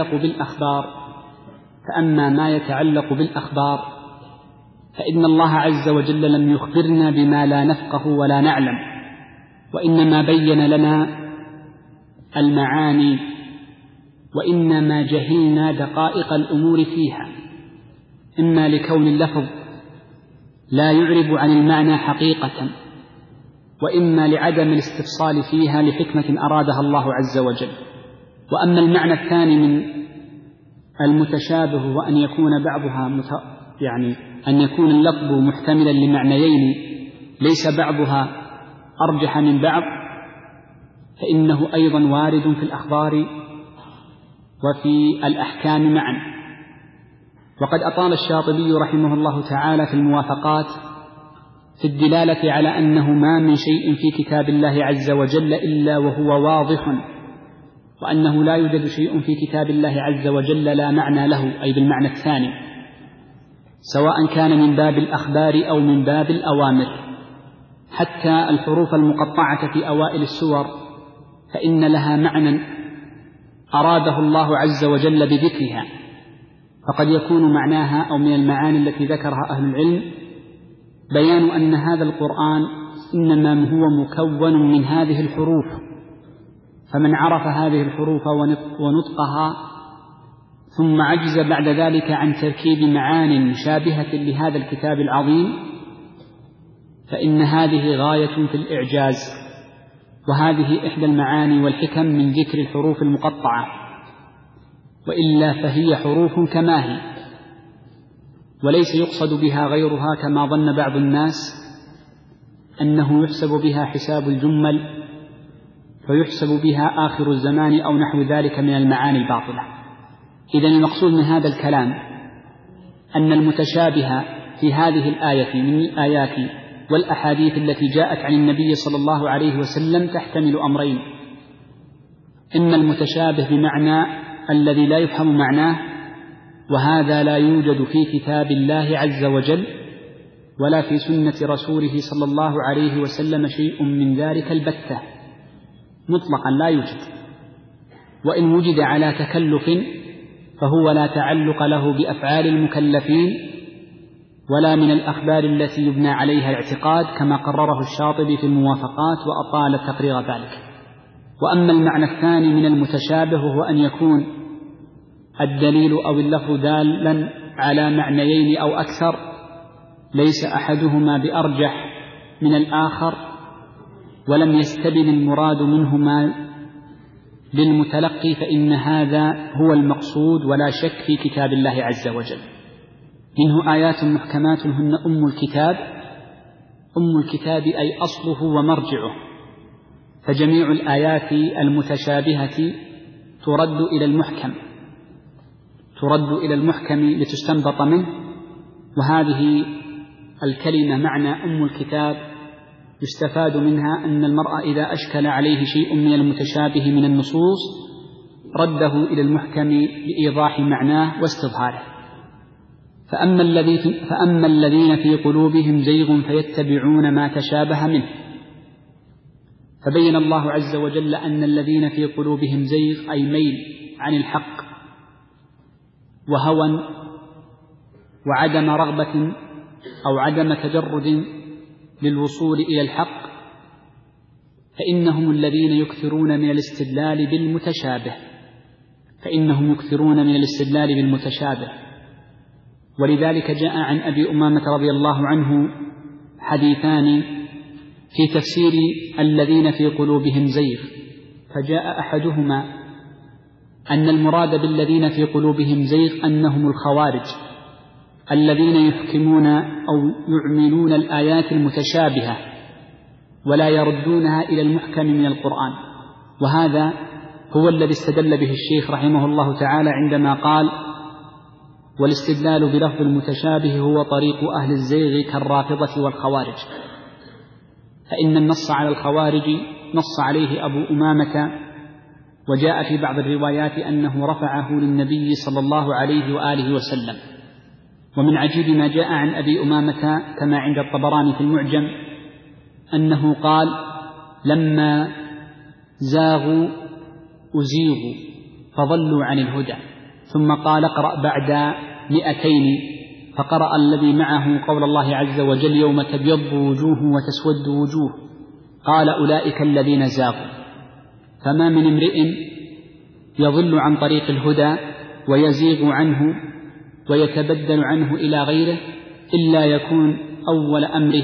يتعلق بالأخبار فإن الله عز وجل لم يخبرنا بما لا نفقه ولا نعلم، وإنما بين لنا المعاني، وإنما جهلنا دقائق الأمور فيها، إما لكون اللفظ لا يعرب عن المعنى حقيقة، وإما لعدم الاستفصال فيها لحكمة أرادها الله عز وجل. وأما المعنى الثاني من المتشابه وأن يكون بعضها أن يكون اللفظ محتملا لمعنيين ليس بعضها أرجح من بعض، فإنه أيضا وارد في الأخبار وفي الأحكام معا. وقد أطال الشاطبي رحمه الله تعالى في الموافقات في الدلالة على أنه ما من شيء في كتاب الله عز وجل إلا وهو واضح، وأنه لا يوجد شيء في كتاب الله عز وجل لا معنى له، أي بالمعنى الثاني، سواء كان من باب الأخبار أو من باب الأوامر. حتى الحروف المقطعة في أوائل السور فإن لها معنى أراده الله عز وجل بذكرها، فقد يكون معناها أو من المعاني التي ذكرها أهل العلم بيان أن هذا القرآن إنما هو مكون من هذه الحروف، فمن عرف هذه الحروف ونطقها ثم عجز بعد ذلك عن تركيب معان مشابهة لهذا الكتاب العظيم فإن هذه غاية في الإعجاز، وهذه إحدى المعاني والحكم من ذكر الحروف المقطعة، وإلا فهي حروف كما هي، وليس يقصد بها غيرها كما ظن بعض الناس أنه يحسب بها حساب الجمل فيحسب بها آخر الزمان أو نحو ذلك من المعاني الباطلة. إذن المقصود من هذا الكلام أن المتشابه في هذه الآية من الآيات والأحاديث التي جاءت عن النبي صلى الله عليه وسلم تحتمل أمرين: إما المتشابه بمعنى الذي لا يفهم معناه، وهذا لا يوجد في كتاب الله عز وجل ولا في سنة رسوله صلى الله عليه وسلم شيء من ذلك البتة مطلقا لا يوجد، وإن وجد على تكلف فهو لا تعلق له بأفعال المكلفين ولا من الأخبار التي يبنى عليها الاعتقاد، كما قرره الشاطبي في الموافقات وأطال تقرير ذلك. وأما المعنى الثاني من المتشابه هو أن يكون الدليل أو اللفظ دالا على معنيين أو أكثر ليس أحدهما بأرجح من الآخر، ولم يستبن المراد منهما للمتلقي، فإن هذا هو المقصود ولا شك في كتاب الله عز وجل. منه آيات محكمات هن أم الكتاب أي أصله ومرجعه، فجميع الآيات المتشابهة ترد إلى المحكم لتستنبط منه. وهذه الكلمة معنى أم الكتاب يستفاد منها أن المرء إذا أشكل عليه شيء من المتشابه من النصوص رده إلى المحكم لإيضاح معناه واستظهاره. فأما الذين في قلوبهم زيغ فيتبعون ما تشابه منه، فبين الله عز وجل أن الذين في قلوبهم زيغ أي ميل عن الحق وهوى وعدم رغبة أو عدم تجرد للوصول إلى الحق، فإنهم الذين يكثرون من الاستدلال بالمتشابه. ولذلك جاء عن أبي أمامة رضي الله عنه حديثان في تفسير الذين في قلوبهم زيغ، فجاء أحدهما أن المراد بالذين في قلوبهم زيغ أنهم الخوارج الذين يحكمون أو يعملون الآيات المتشابهة ولا يردونها إلى المحكم من القرآن. وهذا هو الذي استدل به الشيخ رحمه الله تعالى عندما قال: والاستدلال بلفظ المتشابه هو طريق أهل الزيغ كالرافضة والخوارج. فإن النص على الخوارج نص عليه أبو أمامة، وجاء في بعض الروايات أنه رفعه للنبي صلى الله عليه وآله وسلم. ومن عجيب ما جاء عن أبي أمامة كما عند الطبراني في المعجم أنه قال: لما زاغوا أزيغوا فضلوا عن الهدى، ثم قال: اقرأ بعد 200، فقرأ الذي معه قول الله عز وجل: يوم تبيض وجوه وتسود وجوه، قال: أولئك الذين زاغوا. فما من امرئ يضل عن طريق الهدى ويزيغ عنه ويتبدل عنه إلى غيره إلا يكون أول أمره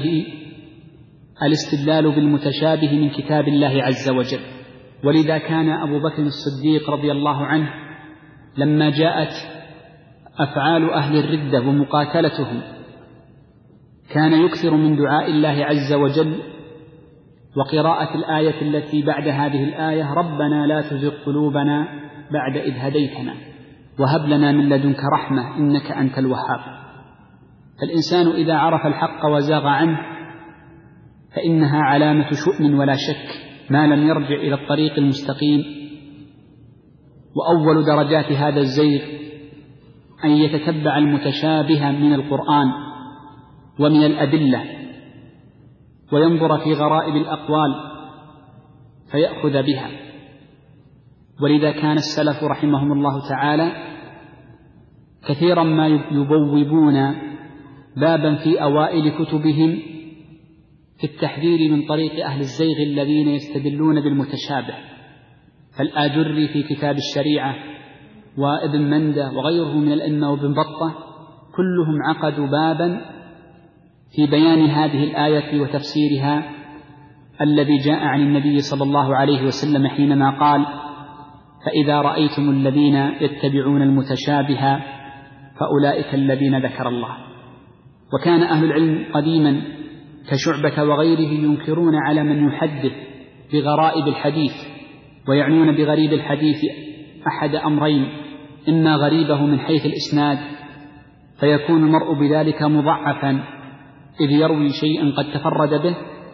الاستدلال بالمتشابه من كتاب الله عز وجل. ولذا كان أبو بكر الصديق رضي الله عنه لما جاءت أفعال أهل الردة ومقاتلتهم كان يكثر من دعاء الله عز وجل وقراءة الآية التي بعد هذه الآية: ربنا لا تزغ قلوبنا بعد إذ هديتنا وهب لنا من لدنك رحمة إنك أنت الوهاب. فالإنسان إذا عرف الحق وزاغ عنه فإنها علامة شؤم ولا شك ما لم يرجع إلى الطريق المستقيم. وأول درجات هذا الزيغ أن يتتبع المتشابه من القرآن ومن الأدلة وينظر في غرائب الأقوال فيأخذ بها. ولذا كان السلف رحمهم الله تعالى كثيرا ما يبوبون بابا في أوائل كتبهم في التحذير من طريق أهل الزيغ الذين يستدلون بالمتشابه. فالآجري في كتاب الشريعة وابن مندة وغيره من الأئمة وابن بطة كلهم عقدوا بابا في بيان هذه الآية وتفسيرها الذي جاء عن النبي صلى الله عليه وسلم حينما قال: فإذا رأيتم الذين يتبعون المتشابه فأولئك الذين ذكر الله. وكان أهل العلم قديما كشعبة وغيره ينكرون على من يحدث بغرائب الحديث، ويعنون بغريب الحديث أحد أمرين: إما غريبه من حيث الإسناد فيكون المرء بذلك مضعفا إذ يروي شيئا قد تفرد به،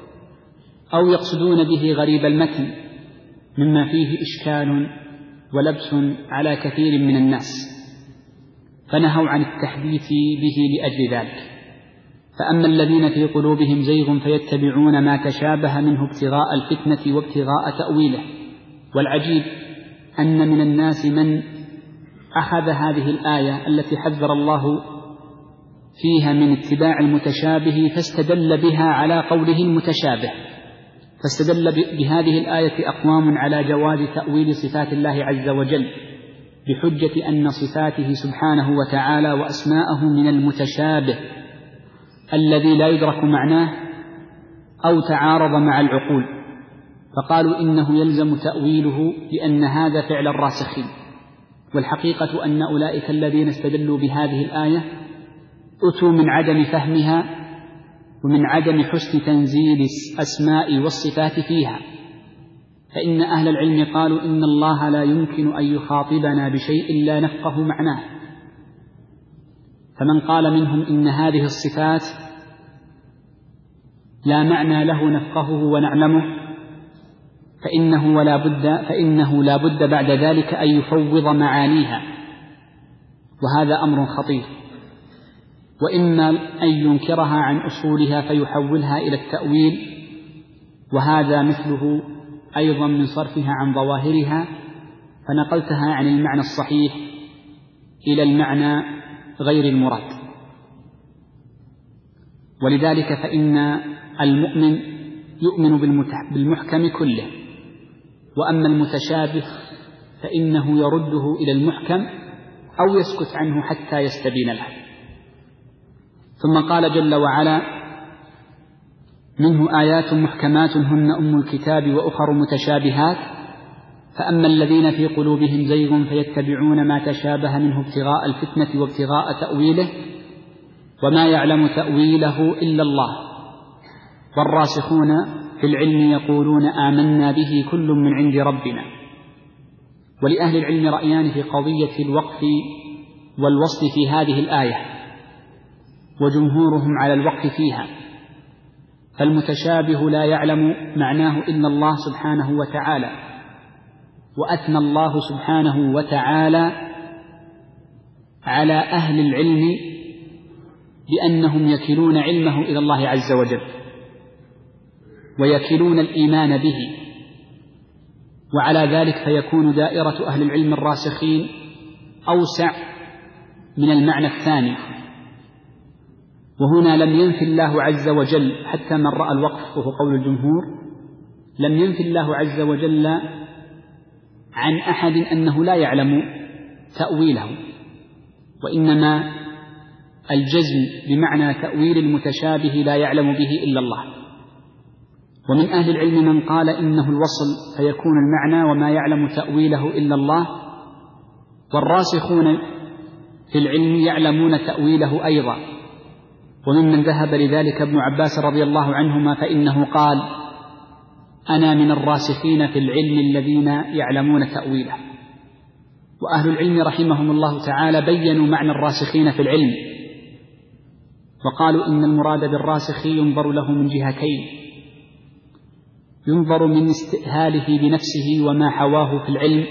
أو يقصدون به غريب المتن مما فيه إشكال ولبس على كثير من الناس، فنهوا عن التحديث به لأجل ذلك. فأما الذين في قلوبهم زيغ فيتبعون ما تشابه منه ابتغاء الفتنة وابتغاء تأويله. والعجيب أن من الناس من أخذ هذه الآية التي حذر الله فيها من اتباع المتشابه فاستدل بها على قوله المتشابه، فاستدل بهذه الآية أقوام على جواز تأويل صفات الله عز وجل بحجة أن صفاته سبحانه وتعالى وأسماءه من المتشابه الذي لا يدرك معناه أو تعارض مع العقول، فقالوا إنه يلزم تأويله لأن هذا فعل الراسخين. والحقيقة أن أولئك الذين استدلوا بهذه الآية أتوا من عدم فهمها ومن عدم حسن تنزيل الأسماء والصفات فيها. فإن أهل العلم قالوا إن الله لا يمكن أن يخاطبنا بشيء لا نفقه معناه، فمن قال منهم إن هذه الصفات لا معنى له نفقهه ونعلمه فإنه لا بد بعد ذلك أن يفوض معانيها، وهذا أمر خطير. وإما أن ينكرها عن أصولها فيحولها إلى التأويل، وهذا مثله أيضا من صرفها عن ظواهرها فنقلتها عن المعنى الصحيح إلى المعنى غير المراد. ولذلك فإن المؤمن يؤمن بالمحكم كله، وأما المتشابه فإنه يرده إلى المحكم أو يسكت عنه حتى يستبين له. ثم قال جل وعلا: منه آيات محكمات هن أم الكتاب وأخر متشابهات فأما الذين في قلوبهم زيغ فيتبعون ما تشابه منه ابتغاء الفتنة وابتغاء تأويله وما يعلم تأويله إلا الله والراسخون في العلم يقولون آمنا به كل من عند ربنا. ولأهل العلم رأيان في قضية الوقف والوصل في هذه الآية، وجمهورهم على الوقف فيها، فالمتشابه لا يعلم معناه إلا الله سبحانه وتعالى، وأثنى الله سبحانه وتعالى على أهل العلم بأنهم يكلون علمه إلى الله عز وجل ويكلون الإيمان به، وعلى ذلك فيكون دائرة أهل العلم الراسخين أوسع من المعنى الثاني. وهنا لم ينفي الله عز وجل، حتى من رأى الوقف وهو قول الجمهور، لم ينفي الله عز وجل عن أحد أنه لا يعلم تأويله، وإنما الجزم بمعنى تأويل المتشابه لا يعلم به إلا الله. ومن أهل العلم من قال إنه الوصل فيكون المعنى وما يعلم تأويله إلا الله، والراسخون في العلم يعلمون تأويله أيضا. وممن ذهب لذلك ابن عباس رضي الله عنهما، فإنه قال: أنا من الراسخين في العلم الذين يعلمون تأويله. وأهل العلم رحمهم الله تعالى بيّنوا معنى الراسخين في العلم، وقالوا إن المراد بالراسخ ينظر له من جهتين: ينظر من استئهاله بنفسه وما حواه في العلم،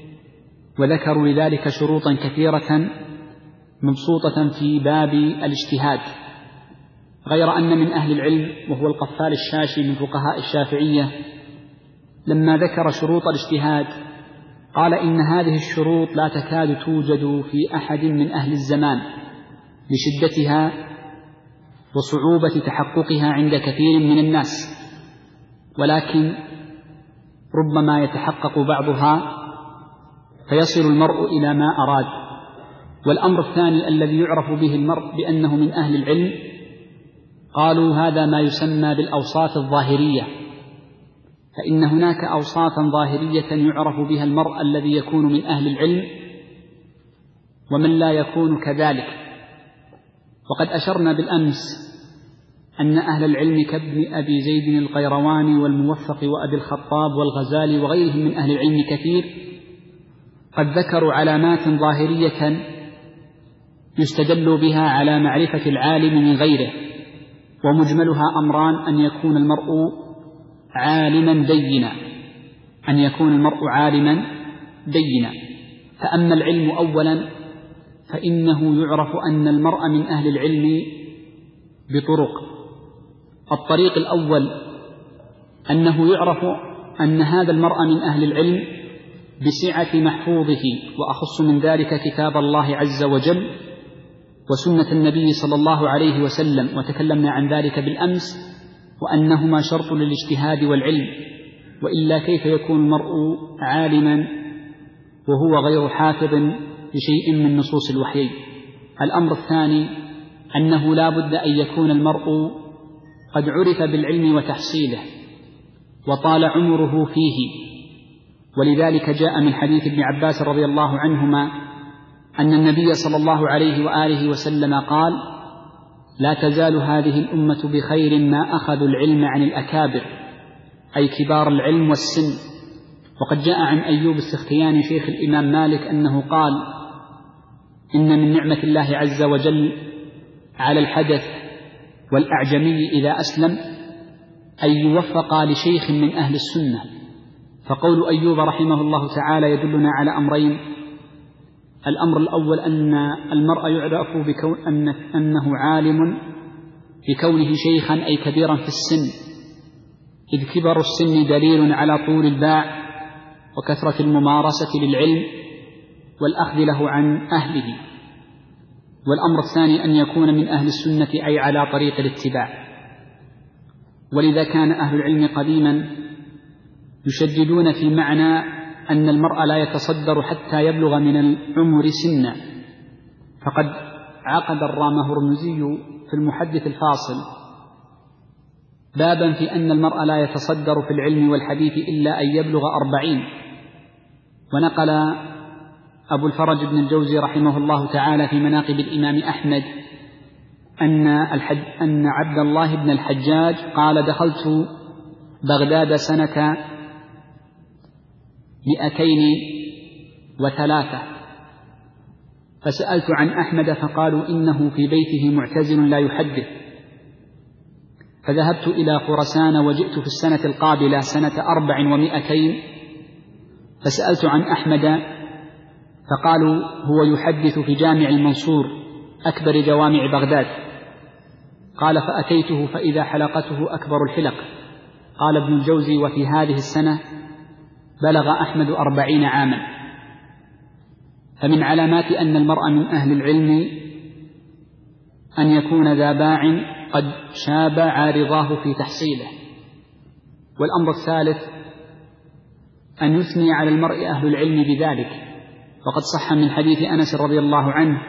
وذكروا لذلك شروطا كثيرة مبسوطة في باب الاجتهاد، غير أن من أهل العلم وهو القفال الشاشي من فقهاء الشافعية لما ذكر شروط الاجتهاد قال إن هذه الشروط لا تكاد توجد في أحد من أهل الزمان لشدتها وصعوبة تحققها عند كثير من الناس، ولكن ربما يتحقق بعضها فيصل المرء إلى ما أراد. والأمر الثاني الذي يعرف به المرء بأنه من أهل العلم، قالوا هذا ما يسمى بالأوصاف الظاهرية، فإن هناك أوصافا ظاهرية يعرف بها المرء الذي يكون من أهل العلم ومن لا يكون كذلك. وقد أشرنا بالأمس أن أهل العلم كابن أبي زيد القيرواني والموفق وأبي الخطاب والغزالي وغيرهم من أهل العلم كثير قد ذكروا علامات ظاهرية يستدل بها على معرفة العالم من غيره، ومجملها أمران: أن يكون المرء عالما دينا، أن يكون المرء عالما دينا. فأما العلم أولا فإنه يعرف أن المرء من أهل العلم بطرق. الطريق الأول أنه يعرف أن هذا المرء من أهل العلم بسعة محفوظه، وأخص من ذلك كتاب الله عز وجل وسنة النبي صلى الله عليه وسلم، وتكلمنا عن ذلك بالأمس، وأنهما شرط للاجتهاد والعلم، وإلا كيف يكون المرء عالما وهو غير حافظ لشيء من نصوص الوحي. الأمر الثاني أنه لا بد أن يكون المرء قد عرف بالعلم وتحصيله وطال عمره فيه، ولذلك جاء من حديث ابن عباس رضي الله عنهما أن النبي صلى الله عليه وآله وسلم قال: لا تزال هذه الأمة بخير ما أخذوا العلم عن الأكابر، أي كبار العلم والسن. وقد جاء عن أيوب السختياني شيخ الإمام مالك أنه قال: إن من نعمة الله عز وجل على الحدث والأعجمي إذا أسلم أن يوفق لشيخ من أهل السنة. فقول أيوب رحمه الله تعالى يدلنا على أمرين: الأمر الأول أن المرء يعرف أنه عالم بكونه شيخا أي كبيرا في السن، إذ كبر السن دليل على طول الباع وكثرة الممارسة للعلم والأخذ له عن أهله. والأمر الثاني أن يكون من أهل السنة أي على طريق الاتباع. ولذا كان أهل العلم قديما يشددون في معنى أن المرء لا يتصدر حتى يبلغ من العمر سنا، فقد عقد الرامهرمزي في المحدث الفاصل بابا في أن المرء لا يتصدر في العلم والحديث إلا أن يبلغ 40. ونقل أبو الفرج بن الجوزي رحمه الله تعالى في مناقب الإمام أحمد أن عبد الله بن الحجاج قال: دخلت بغداد سنة 203 فسألت عن أحمد فقالوا إنه في بيته معتزل لا يحدث، فذهبت إلى خراسان وجئت في السنة القابلة سنة 400 فسألت عن أحمد فقالوا هو يحدث في جامع المنصور أكبر جوامع بغداد. قال: فأتيته فإذا حلقته أكبر الحلق. قال ابن الجوزي: وفي هذه السنة بلغ أحمد 40 عاما. فمن علامات أن المرء من أهل العلم أن يكون ذا باع قد شاب عارضاه في تحصيله. والأمر الثالث أن يثني على المرء أهل العلم بذلك، وقد صح من حديث أنس رضي الله عنه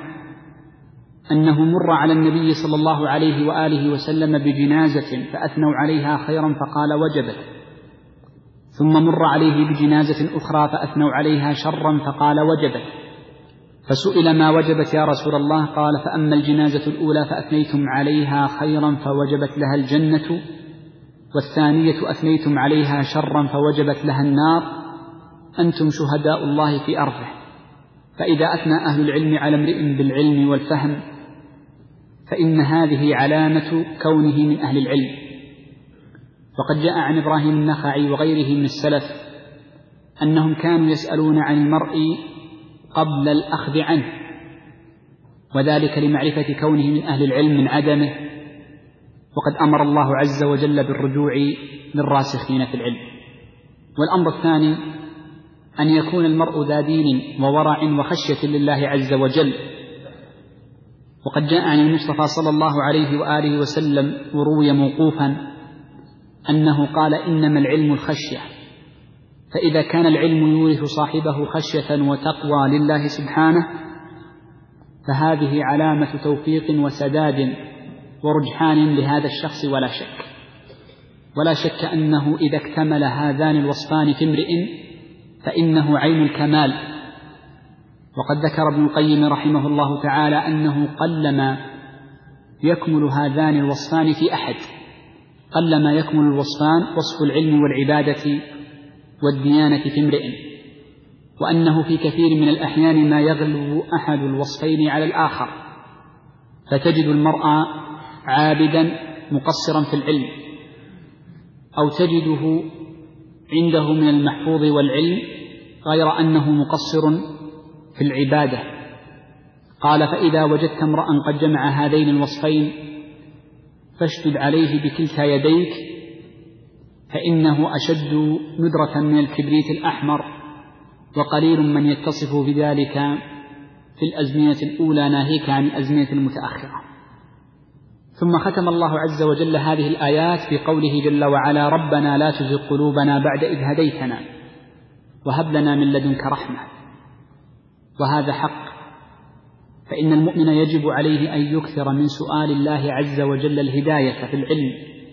أنه مر على النبي صلى الله عليه وآله وسلم بجنازة فأثنوا عليها خيرا فقال: وجبت. ثم مر عليه بجنازة أخرى فأثنوا عليها شرا فقال: وجبت. فسئل: ما وجبت يا رسول الله؟ قال: فأما الجنازة الأولى فأثنيتم عليها خيرا فوجبت لها الجنة، والثانية أثنيتم عليها شرا فوجبت لها النار، أنتم شهداء الله في أرضه. فإذا أثنى أهل العلم على امرئ بالعلم والفهم فإن هذه علامة كونه من أهل العلم. وقد جاء عن إبراهيم النخعي وغيره من السلف أنهم كانوا يسألون عن المرء قبل الأخذ عنه، وذلك لمعرفة كونه من أهل العلم من عدمه، وقد أمر الله عز وجل بالرجوع للراسخين في العلم. والأمر الثاني أن يكون المرء ذا دين وورع وخشية لله عز وجل. وقد جاء عن المصطفى صلى الله عليه وآله وسلم وروي موقوفا أنه قال: إنما العلم الخشية. فإذا كان العلم يورث صاحبه خشية وتقوى لله سبحانه فهذه علامة توفيق وسداد ورجحان لهذا الشخص ولا شك أنه إذا اكتمل هذان الوصفان في امرئ فإنه عين الكمال. وقد ذكر ابن القيم رحمه الله تعالى أنه قلما يكمل هذان الوصفان في أحد، قلما يكمل الوصفان وصف العلم والعبادة والديانة في امرئ، وأنه في كثير من الأحيان ما يغلب أحد الوصفين على الآخر، فتجد المرء عابدا مقصرا في العلم، أو تجده عنده من المحفوظ والعلم غير أنه مقصر في العبادة. قال: فإذا وجدت امرأ قد جمع هذين الوصفين فاشدد عليه بكلتا يديك، فإنه أشد ندرة من الكبريت الأحمر، وقليل من يتصف بذلك في الأزمنة الأولى ناهيك عن الأزمنة المتأخرة. ثم ختم الله عز وجل هذه الآيات في قوله جل وعلا: ربنا لا تزغ قلوبنا بعد إذ هديتنا وهب لنا من لدنك رحمة. وهذا حق، فإن المؤمن يجب عليه أن يكثر من سؤال الله عز وجل الهداية في العلم.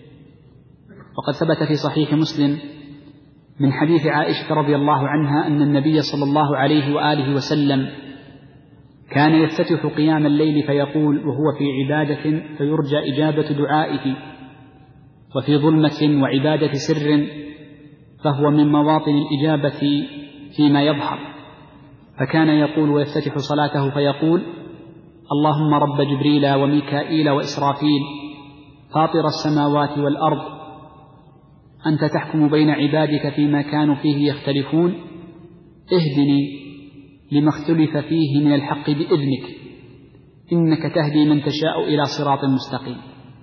وقد ثبت في صحيح مسلم من حديث عائشة رضي الله عنها أن النبي صلى الله عليه وآله وسلم كان يفتتح قيام الليل فيقول وهو في عبادة فيرجى إجابة دعائه، وفي ظلمة وعبادة سر فهو من مواطن الإجابة فيما يظهر. فكان يقول ويفتتح صلاته فيقول: اللهم رب جبريل وميكائيل وإسرافيل فاطر السماوات والأرض أنت تحكم بين عبادك فيما كانوا فيه يختلفون، اهدني لما اختلف فيه من الحق بإذنك إنك تهدي من تشاء إلى صراط مستقيم.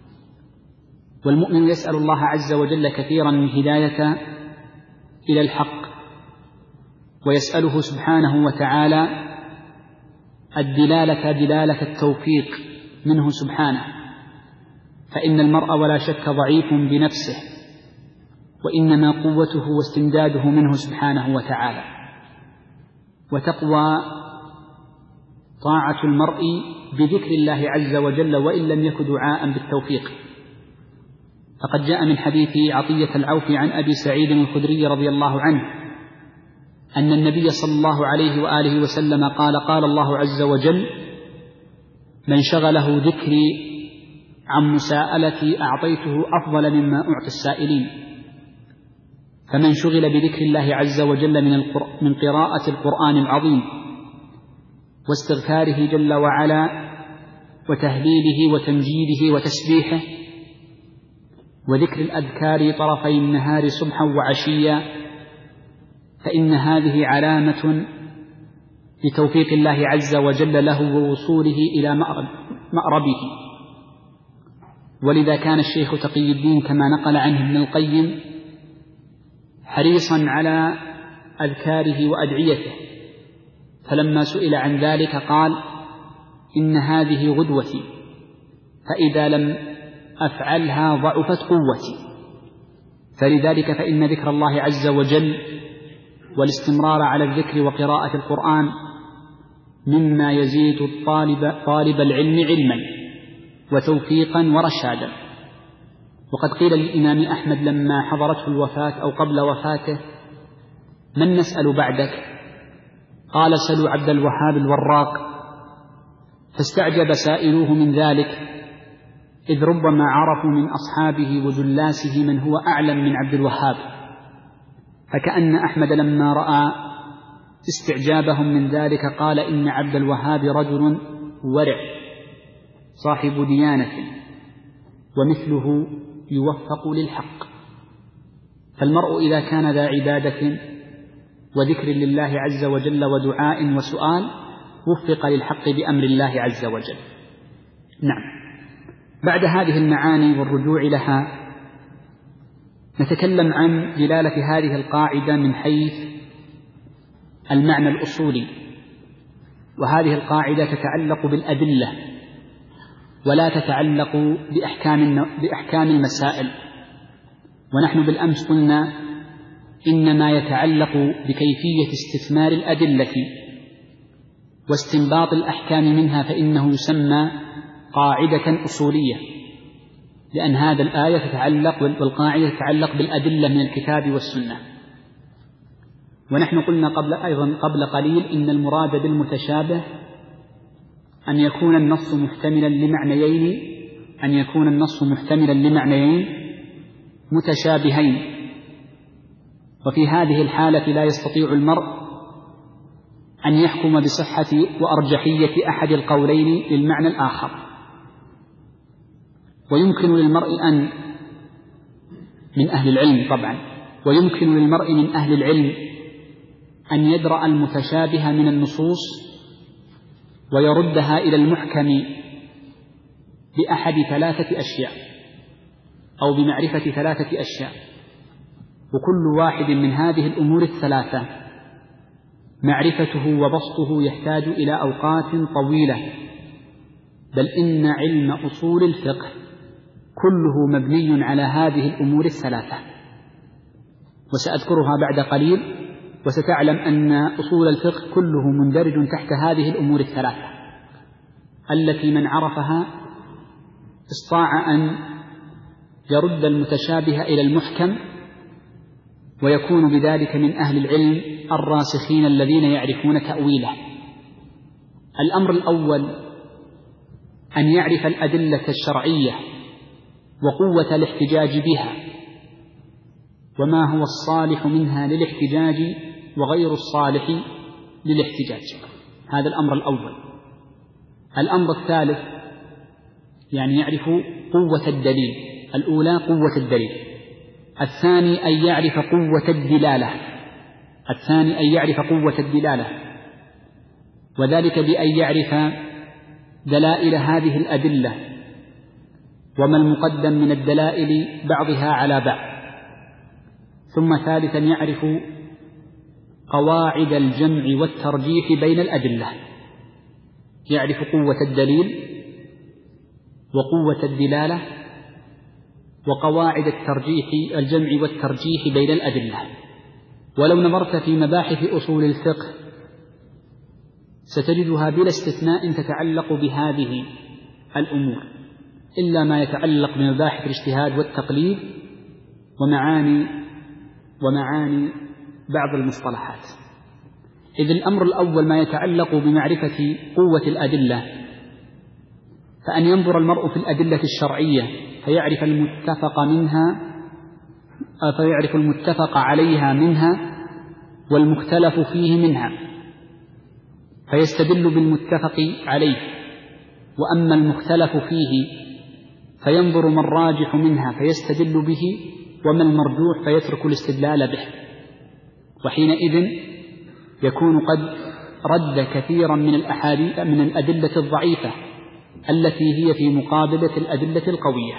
والمؤمن يسأل الله عز وجل كثيرا من هداية إلى الحق، ويسأله سبحانه وتعالى دلالة التوفيق منه سبحانه، فإن المرء ولا شك ضعيف بنفسه، وإنما قوته واستمداده منه سبحانه وتعالى. وتقوى طاعة المرء بذكر الله عز وجل وإن لم يكن دعاء بالتوفيق. فقد جاء من حديث عطية العوفي عن أبي سعيد الخدري رضي الله عنه أن النبي صلى الله عليه وآله وسلم قال: قال الله عز وجل: من شغله ذكري عن مساءلتي أعطيته أفضل مما أعطي السائلين. فمن شغل بذكر الله عز وجل من قراءة القرآن العظيم واستغفاره جل وعلا وتهليله وتمجيده وتسبيحه وذكر الأذكار طرفي النهار صبحا وعشيا، فإن هذه علامة لتوفيق الله عز وجل له ووصوله إلى مأربه. ولذا كان الشيخ تقي الدين كما نقل عنه ابن القيم حريصا على أذكاره وأدعيته، فلما سئل عن ذلك قال: إن هذه غدوتي، فإذا لم أفعلها ضعفت قوتي. فلذلك فإن ذكر الله عز وجل والاستمرار على الذكر وقراءة القرآن مما يزيد طالب العلم علما وتوفيقا ورشادا. وقد قيل للإمام أحمد لما حضرته الوفاة أو قبل وفاته: من نسأل بعدك؟ قال: سلوا عبد الوهاب الوراق. فاستعجب سائلوه من ذلك، إذ ربما عرفوا من أصحابه وجلاسه من هو أعلم من عبد الوهاب. فكأن أحمد لما رأى استعجابهم من ذلك قال: إن عبد الوهاب رجل ورع صاحب ديانة، ومثله يوفق للحق. فالمرء إذا كان ذا عبادة وذكر لله عز وجل ودعاء وسؤال وفق للحق بأمر الله عز وجل. نعم. بعد هذه المعاني والرجوع لها نتكلم عن دلالة هذه القاعدة من حيث المعنى الأصولي. وهذه القاعدة تتعلق بالأدلة ولا تتعلق بأحكام المسائل. ونحن بالأمس قلنا إنما يتعلق بكيفية استثمار الأدلة واستنباط الأحكام منها، فإنه يسمى قاعدة أصولية، لأن هذا الآية تتعلق والقاعدة تتعلق بالأدلة من الكتاب والسنة. ونحن قلنا قبل قليل إن المراد بالمتشابه أن يكون النص محتملا لمعنيين متشابهين. وفي هذه الحالة لا يستطيع المرء أن يحكم بصحة وأرجحية أحد القولين للمعنى الآخر. ويمكن للمرء من أهل العلم أن يدرأ المتشابه من النصوص ويردها إلى المحكم بأحد 3 أشياء أو بمعرفة 3 أشياء، وكل واحد من هذه الأمور 3 معرفته وبسطه يحتاج إلى أوقات طويلة، بل إن علم أصول الفقه كله مبني على هذه الأمور 3، وسأذكرها بعد قليل، وستعلم أن أصول الفقه كله مندرج تحت هذه الأمور 3 التي من عرفها استطاع أن يرد المتشابه إلى المحكم، ويكون بذلك من أهل العلم الراسخين الذين يعرفون تأويله. الأمر الأول أن يعرف الأدلة الشرعية وقوة الاحتجاج بها، وما هو الصالح منها للاحتجاج وغير الصالح للاحتجاج. هذا الأمر الأول. الأمر الثالث يعني يعرف قوة الدليل. الأولى قوة الدليل، الثاني أن يعرف قوة الدلالة، وذلك بأن يعرف دلائل هذه الأدلة وما المقدم من الدلائل بعضها على بعض. ثم ثالثا يعرف قواعد الجمع والترجيح بين الأدلة، يعرف قوة الدليل وقوة الدلالة وقواعد الجمع والترجيح بين الأدلة. ولو نظرت في مباحث أصول الفقه ستجدها بلا استثناء تتعلق بهذه الأمور، إلا ما يتعلق بمباحث الاجتهاد والتقليد ومعاني بعض المصطلحات. إذ الأمر الأول ما يتعلق بمعرفة قوة الأدلة، فأن ينظر المرء في الأدلة الشرعية فيعرف المتفق عليها منها والمختلف فيه منها، فيستدل بالمتفق عليه. وأما المختلف فيه فينظر ما الراجح منها فيستدل به، وما المرجوح فيترك الاستدلال به، وحينئذ يكون قد رد كثيرا من الأدلة الضعيفة التي هي في مقابلة الأدلة القوية.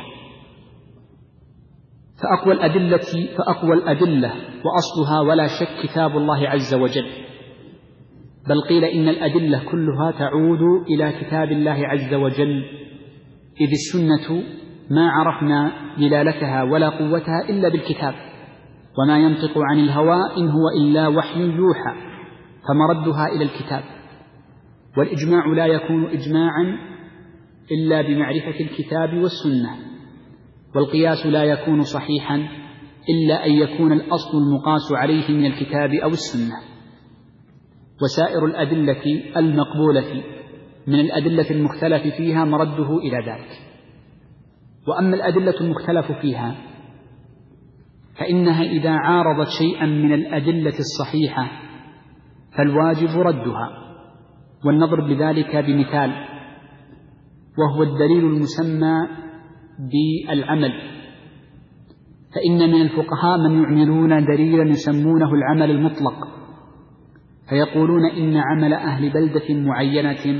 فأقوى الأدلة وأصلها ولا شك كتاب الله عز وجل، بل قيل إن الأدلة كلها تعود إلى كتاب الله عز وجل، إذ السنة ما عرفنا دلالتها ولا قوتها إلا بالكتاب، وما ينطق عن الهوى إن هو إلا وحي يوحى، فمردها إلى الكتاب. والإجماع لا يكون إجماعا إلا بمعرفة الكتاب والسنة، والقياس لا يكون صحيحا إلا أن يكون الأصل المقاس عليه من الكتاب أو السنة. وسائر الأدلة المقبولة من الأدلة المختلف فيها مرده إلى ذلك. وأما الأدلة المختلف فيها فإنها إذا عارضت شيئا من الأدلة الصحيحة فالواجب ردها، والنضرب لذلك بمثال، وهو الدليل المسمى بالعمل. فإن من الفقهاء من يعملون دليلا يسمونه العمل المطلق، فيقولون إن عمل أهل بلدة معينة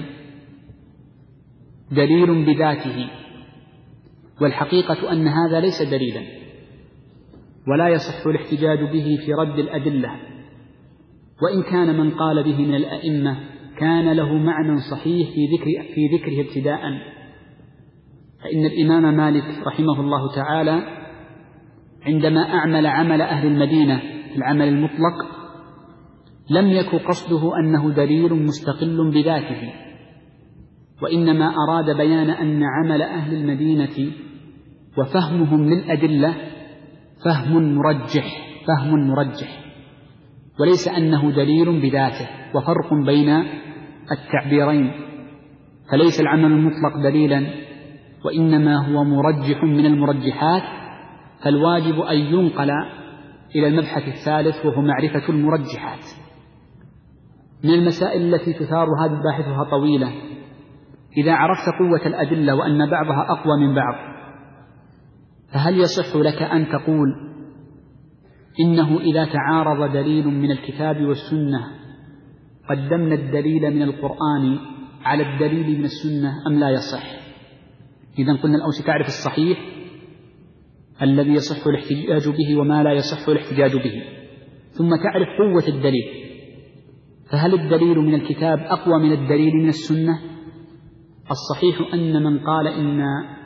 دليل بذاته، والحقيقة أن هذا ليس دليلا، ولا يصح الاحتجاج به في رد الأدلة، وإن كان من قال به من الأئمة كان له معنى صحيح في ذكره ابتداء. فإن الإمام مالك رحمه الله تعالى عندما أعمل عمل أهل المدينة العمل المطلق لم يكن قصده أنه دليل مستقل بذاته، وإنما أراد بيان أن عمل أهل المدينة وفهمهم للأدلة فهم مرجح، وليس أنه دليل بذاته. وفرق بين التعبيرين، فليس العمل المطلق دليلا، وإنما هو مرجح من المرجحات، فالواجب أن ينقل إلى المبحث الثالث وهو معرفة المرجحات. من المسائل التي تثار هذه باحثها طويلة، إذا عرفت قوة الأدلة وأن بعضها أقوى من بعض، فهل يصح لك أن تقول إنه إذا تعارض دليل من الكتاب والسنة قدمنا الدليل من القرآن على الدليل من السنة أم لا يصح؟ إذن قلنا الأول تعرف الصحيح الذي يصح الاحتجاج به وما لا يصح الاحتجاج به، ثم تعرف قوة الدليل، فهل الدليل من الكتاب أقوى من الدليل من السنة؟ الصحيح أن من قال إن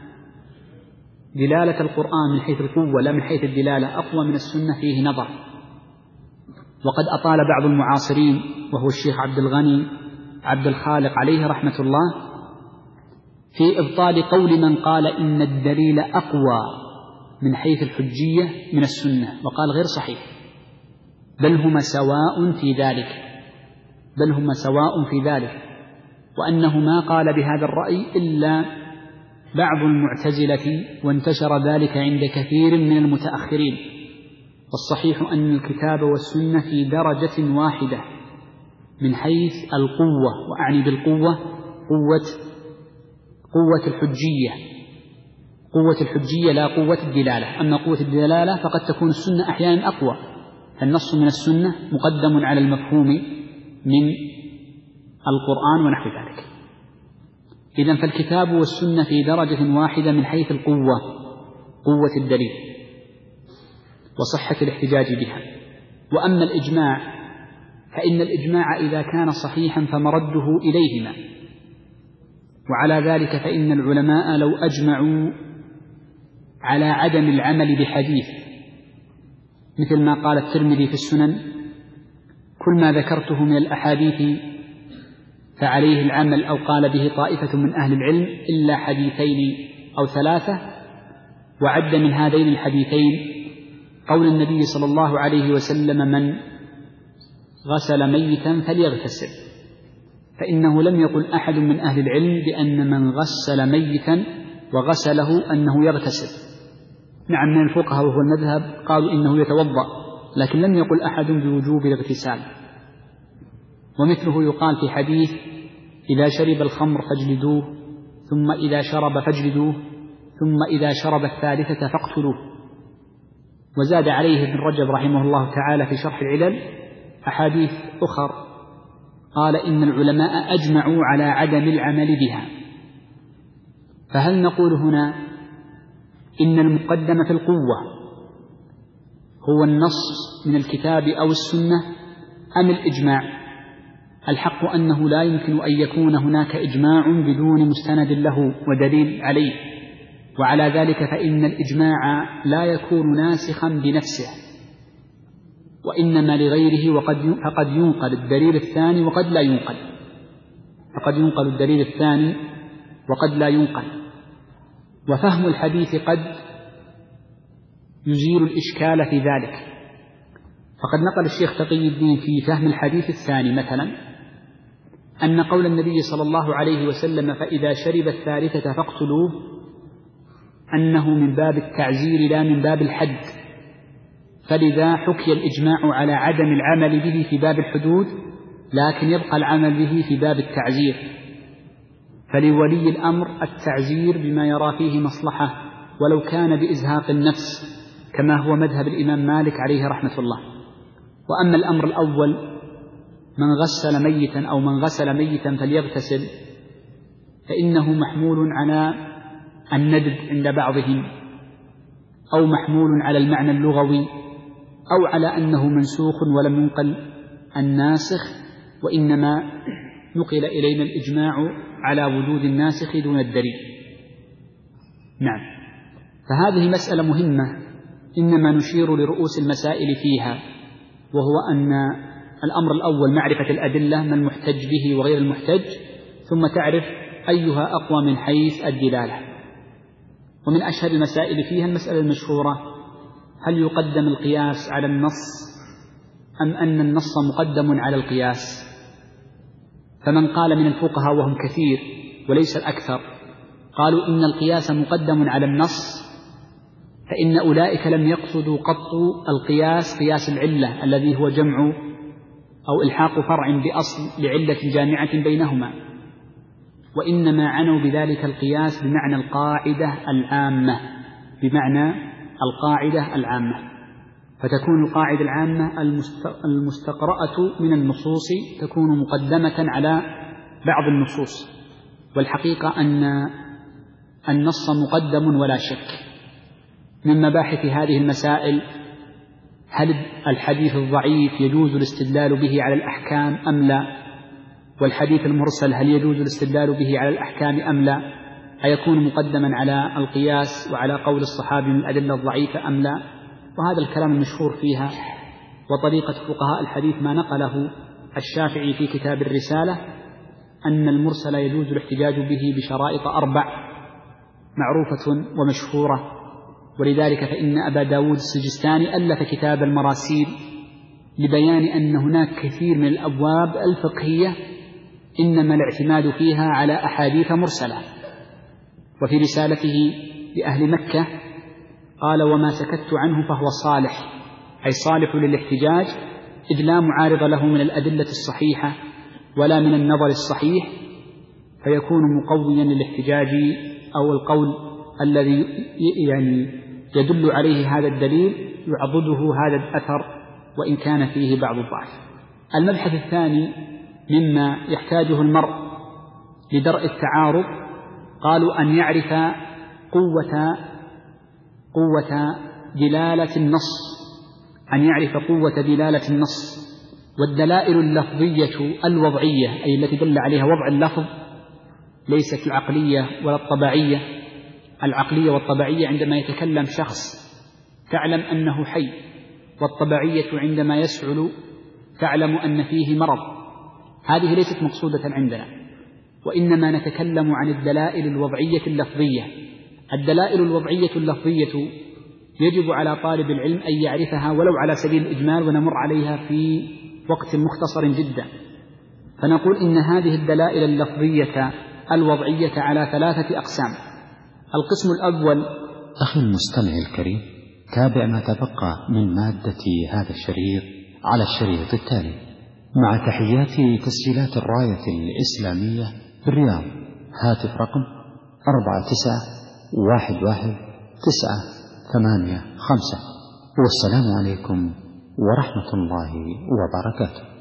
دلالة القرآن من حيث القوة لا من حيث الدلالة أقوى من السنة فيه نظر. وقد أطال بعض المعاصرين وهو الشيخ عبد الغني عبد الخالق عليه رحمة الله في إبطال قول من قال إن الدليل أقوى من حيث الحجية من السنة، وقال غير صحيح، بل هما سواء في ذلك، وأنه ما قال بهذا الرأي إلا بعض المعتزلة، وانتشر ذلك عند كثير من المتأخرين. والصحيح أن الكتاب والسنة في درجة واحدة من حيث القوة، وأعني بالقوة قوة الحجية لا قوة الدلالة. أما قوة الدلالة فقد تكون السنة أحيانا أقوى، فالنص من السنة مقدم على المفهوم من القرآن ونحو ذلك. إذن فالكتاب والسنة في درجة واحدة من حيث القوة، قوة الدليل وصحة الاحتجاج بها. وأما الإجماع فإن الإجماع إذا كان صحيحا فمرده إليهما، وعلى ذلك فإن العلماء لو أجمعوا على عدم العمل بحديث، مثل ما قال الترمذي في السنن: كل ما ذكرته من الأحاديث فعليه العمل، أو قال به طائفة من أهل العلم، إلا حديثين أو ثلاثة. وعد من هذين الحديثين قول النبي صلى الله عليه وسلم: من غسل ميتا فليغتسل، فإنه لم يقل أحد من أهل العلم بأن من غسل ميتا وغسله أنه يغتسل. نعم، من الفقهاء وهو المذهب قالوا إنه يتوضأ، لكن لم يقل أحد بوجوب الاغتسال. ومثله يقال في حديث: إذا شرب الخمر فاجلدوه، ثم إذا شرب فاجلدوه، ثم إذا شرب الثالثة فاقتلوه. وزاد عليه ابن رجب رحمه الله تعالى في شرح العلل أحاديث أخر، قال: إن العلماء أجمعوا على عدم العمل بها. فهل نقول هنا إن المقدم في القوة هو النص من الكتاب أو السنة أم الإجماع؟ الحق أنه لا يمكن أن يكون هناك إجماع بدون مستند له ودليل عليه، وعلى ذلك فإن الإجماع لا يكون ناسخا بنفسه، وإنما لغيره، فقد ينقل الدليل الثاني وقد لا ينقل، فقد ينقل الدليل الثاني وقد لا ينقل. وفهم الحديث قد يزيل الإشكال في ذلك. فقد نقل الشيخ تقي الدين في فهم الحديث الثاني مثلا أن قول النبي صلى الله عليه وسلم: فإذا شرب الثالثة فاقتلوه، أنه من باب التعزير لا من باب الحد، فلذا حكي الإجماع على عدم العمل به في باب الحدود، لكن يبقى العمل به في باب التعزير. فلولي الأمر التعزير بما يرى فيه مصلحة، ولو كان بإزهاق النفس، كما هو مذهب الإمام مالك عليه رحمة الله. وأما الأمر الأول: من غسل ميتا أو من غسل ميتا فليغتسل، فإنه محمول على الندب عند بعضهم، أو محمول على المعنى اللغوي، أو على أنه منسوخ ولم ينقل الناسخ، وإنما نقل إلينا الإجماع على وجود الناسخ دون الدليل. نعم، فهذه مسألة مهمة إنما نشير لرؤوس المسائل فيها، وهو أن الأمر الأول معرفة الأدلة، من المحتج به وغير المحتج، ثم تعرف أيها أقوى من حيث الدلالة. ومن أشهر المسائل فيها المسألة المشهورة: هل يقدم القياس على النص أم أن النص مقدم على القياس؟ فمن قال من الفقهاء وهم كثير وليس الأكثر قالوا إن القياس مقدم على النص، فإن أولئك لم يقصدوا قط القياس قياس العلة الذي هو جمع أو إلحاق فرع بأصل لعلة جامعة بينهما، وإنما عنوا بذلك القياس بمعنى القاعدة العامة، بمعنى القاعدة العامة. فتكون القاعدة العامة المستقرأة من النصوص تكون مقدمة على بعض النصوص، والحقيقة أن النص مقدم ولا شك. من مباحث هذه المسائل: هل الحديث الضعيف يجوز الاستدلال به على الأحكام أم لا؟ والحديث المرسل هل يجوز الاستدلال به على الأحكام أم لا؟ أيكون مقدما على القياس وعلى قول الصحابي من الأدلة الضعيفة أم لا؟ وهذا الكلام المشهور فيها. وطريقة فقهاء الحديث ما نقله الشافعي في كتاب الرسالة أن المرسل يجوز الاحتجاج به بشرائط 4 معروفة ومشهورة، ولذلك فإن أبا داود السجستاني ألف كتاب المراسيل لبيان أن هناك كثير من الأبواب الفقهية إنما الاعتماد فيها على أحاديث مرسلة. وفي رسالته لأهل مكة قال: وما سكت عنه فهو صالح، أي صالح للاحتجاج، إذ لا معارض له من الأدلة الصحيحة ولا من النظر الصحيح، فيكون مقويا للاحتجاج أو القول الذي يدل عليه هذا الدليل يعضده هذا الأثر وإن كان فيه بعض الضعف. المبحث الثاني مما يحتاجه المرء لدرء التعارض قالوا أن يعرف قوة دلالة النص، أن يعرف قوة دلالة النص. والدلائل اللفظية الوضعية أي التي دل عليها وضع اللفظ، ليست العقلية ولا الطبيعية، العقلية والطبيعية عندما يتكلم شخص تعلم أنه حي، والطبيعية عندما يسعل تعلم أن فيه مرض. هذه ليست مقصودة عندنا، وإنما نتكلم عن الدلائل الوضعية اللفظية. الدلائل الوضعية اللفظية يجب على طالب العلم أن يعرفها ولو على سبيل الإجمال، ونمر عليها في وقت مختصر جدا. فنقول إن هذه الدلائل اللفظية الوضعية على 3 أقسام. القسم الأول: أخي المستمع الكريم، تابع ما تبقى من مادة هذا الشريط على الشريط التالي، مع تحيات تسجيلات الراية الإسلامية بالرياض. هاتف رقم 49111985. والسلام عليكم ورحمة الله وبركاته.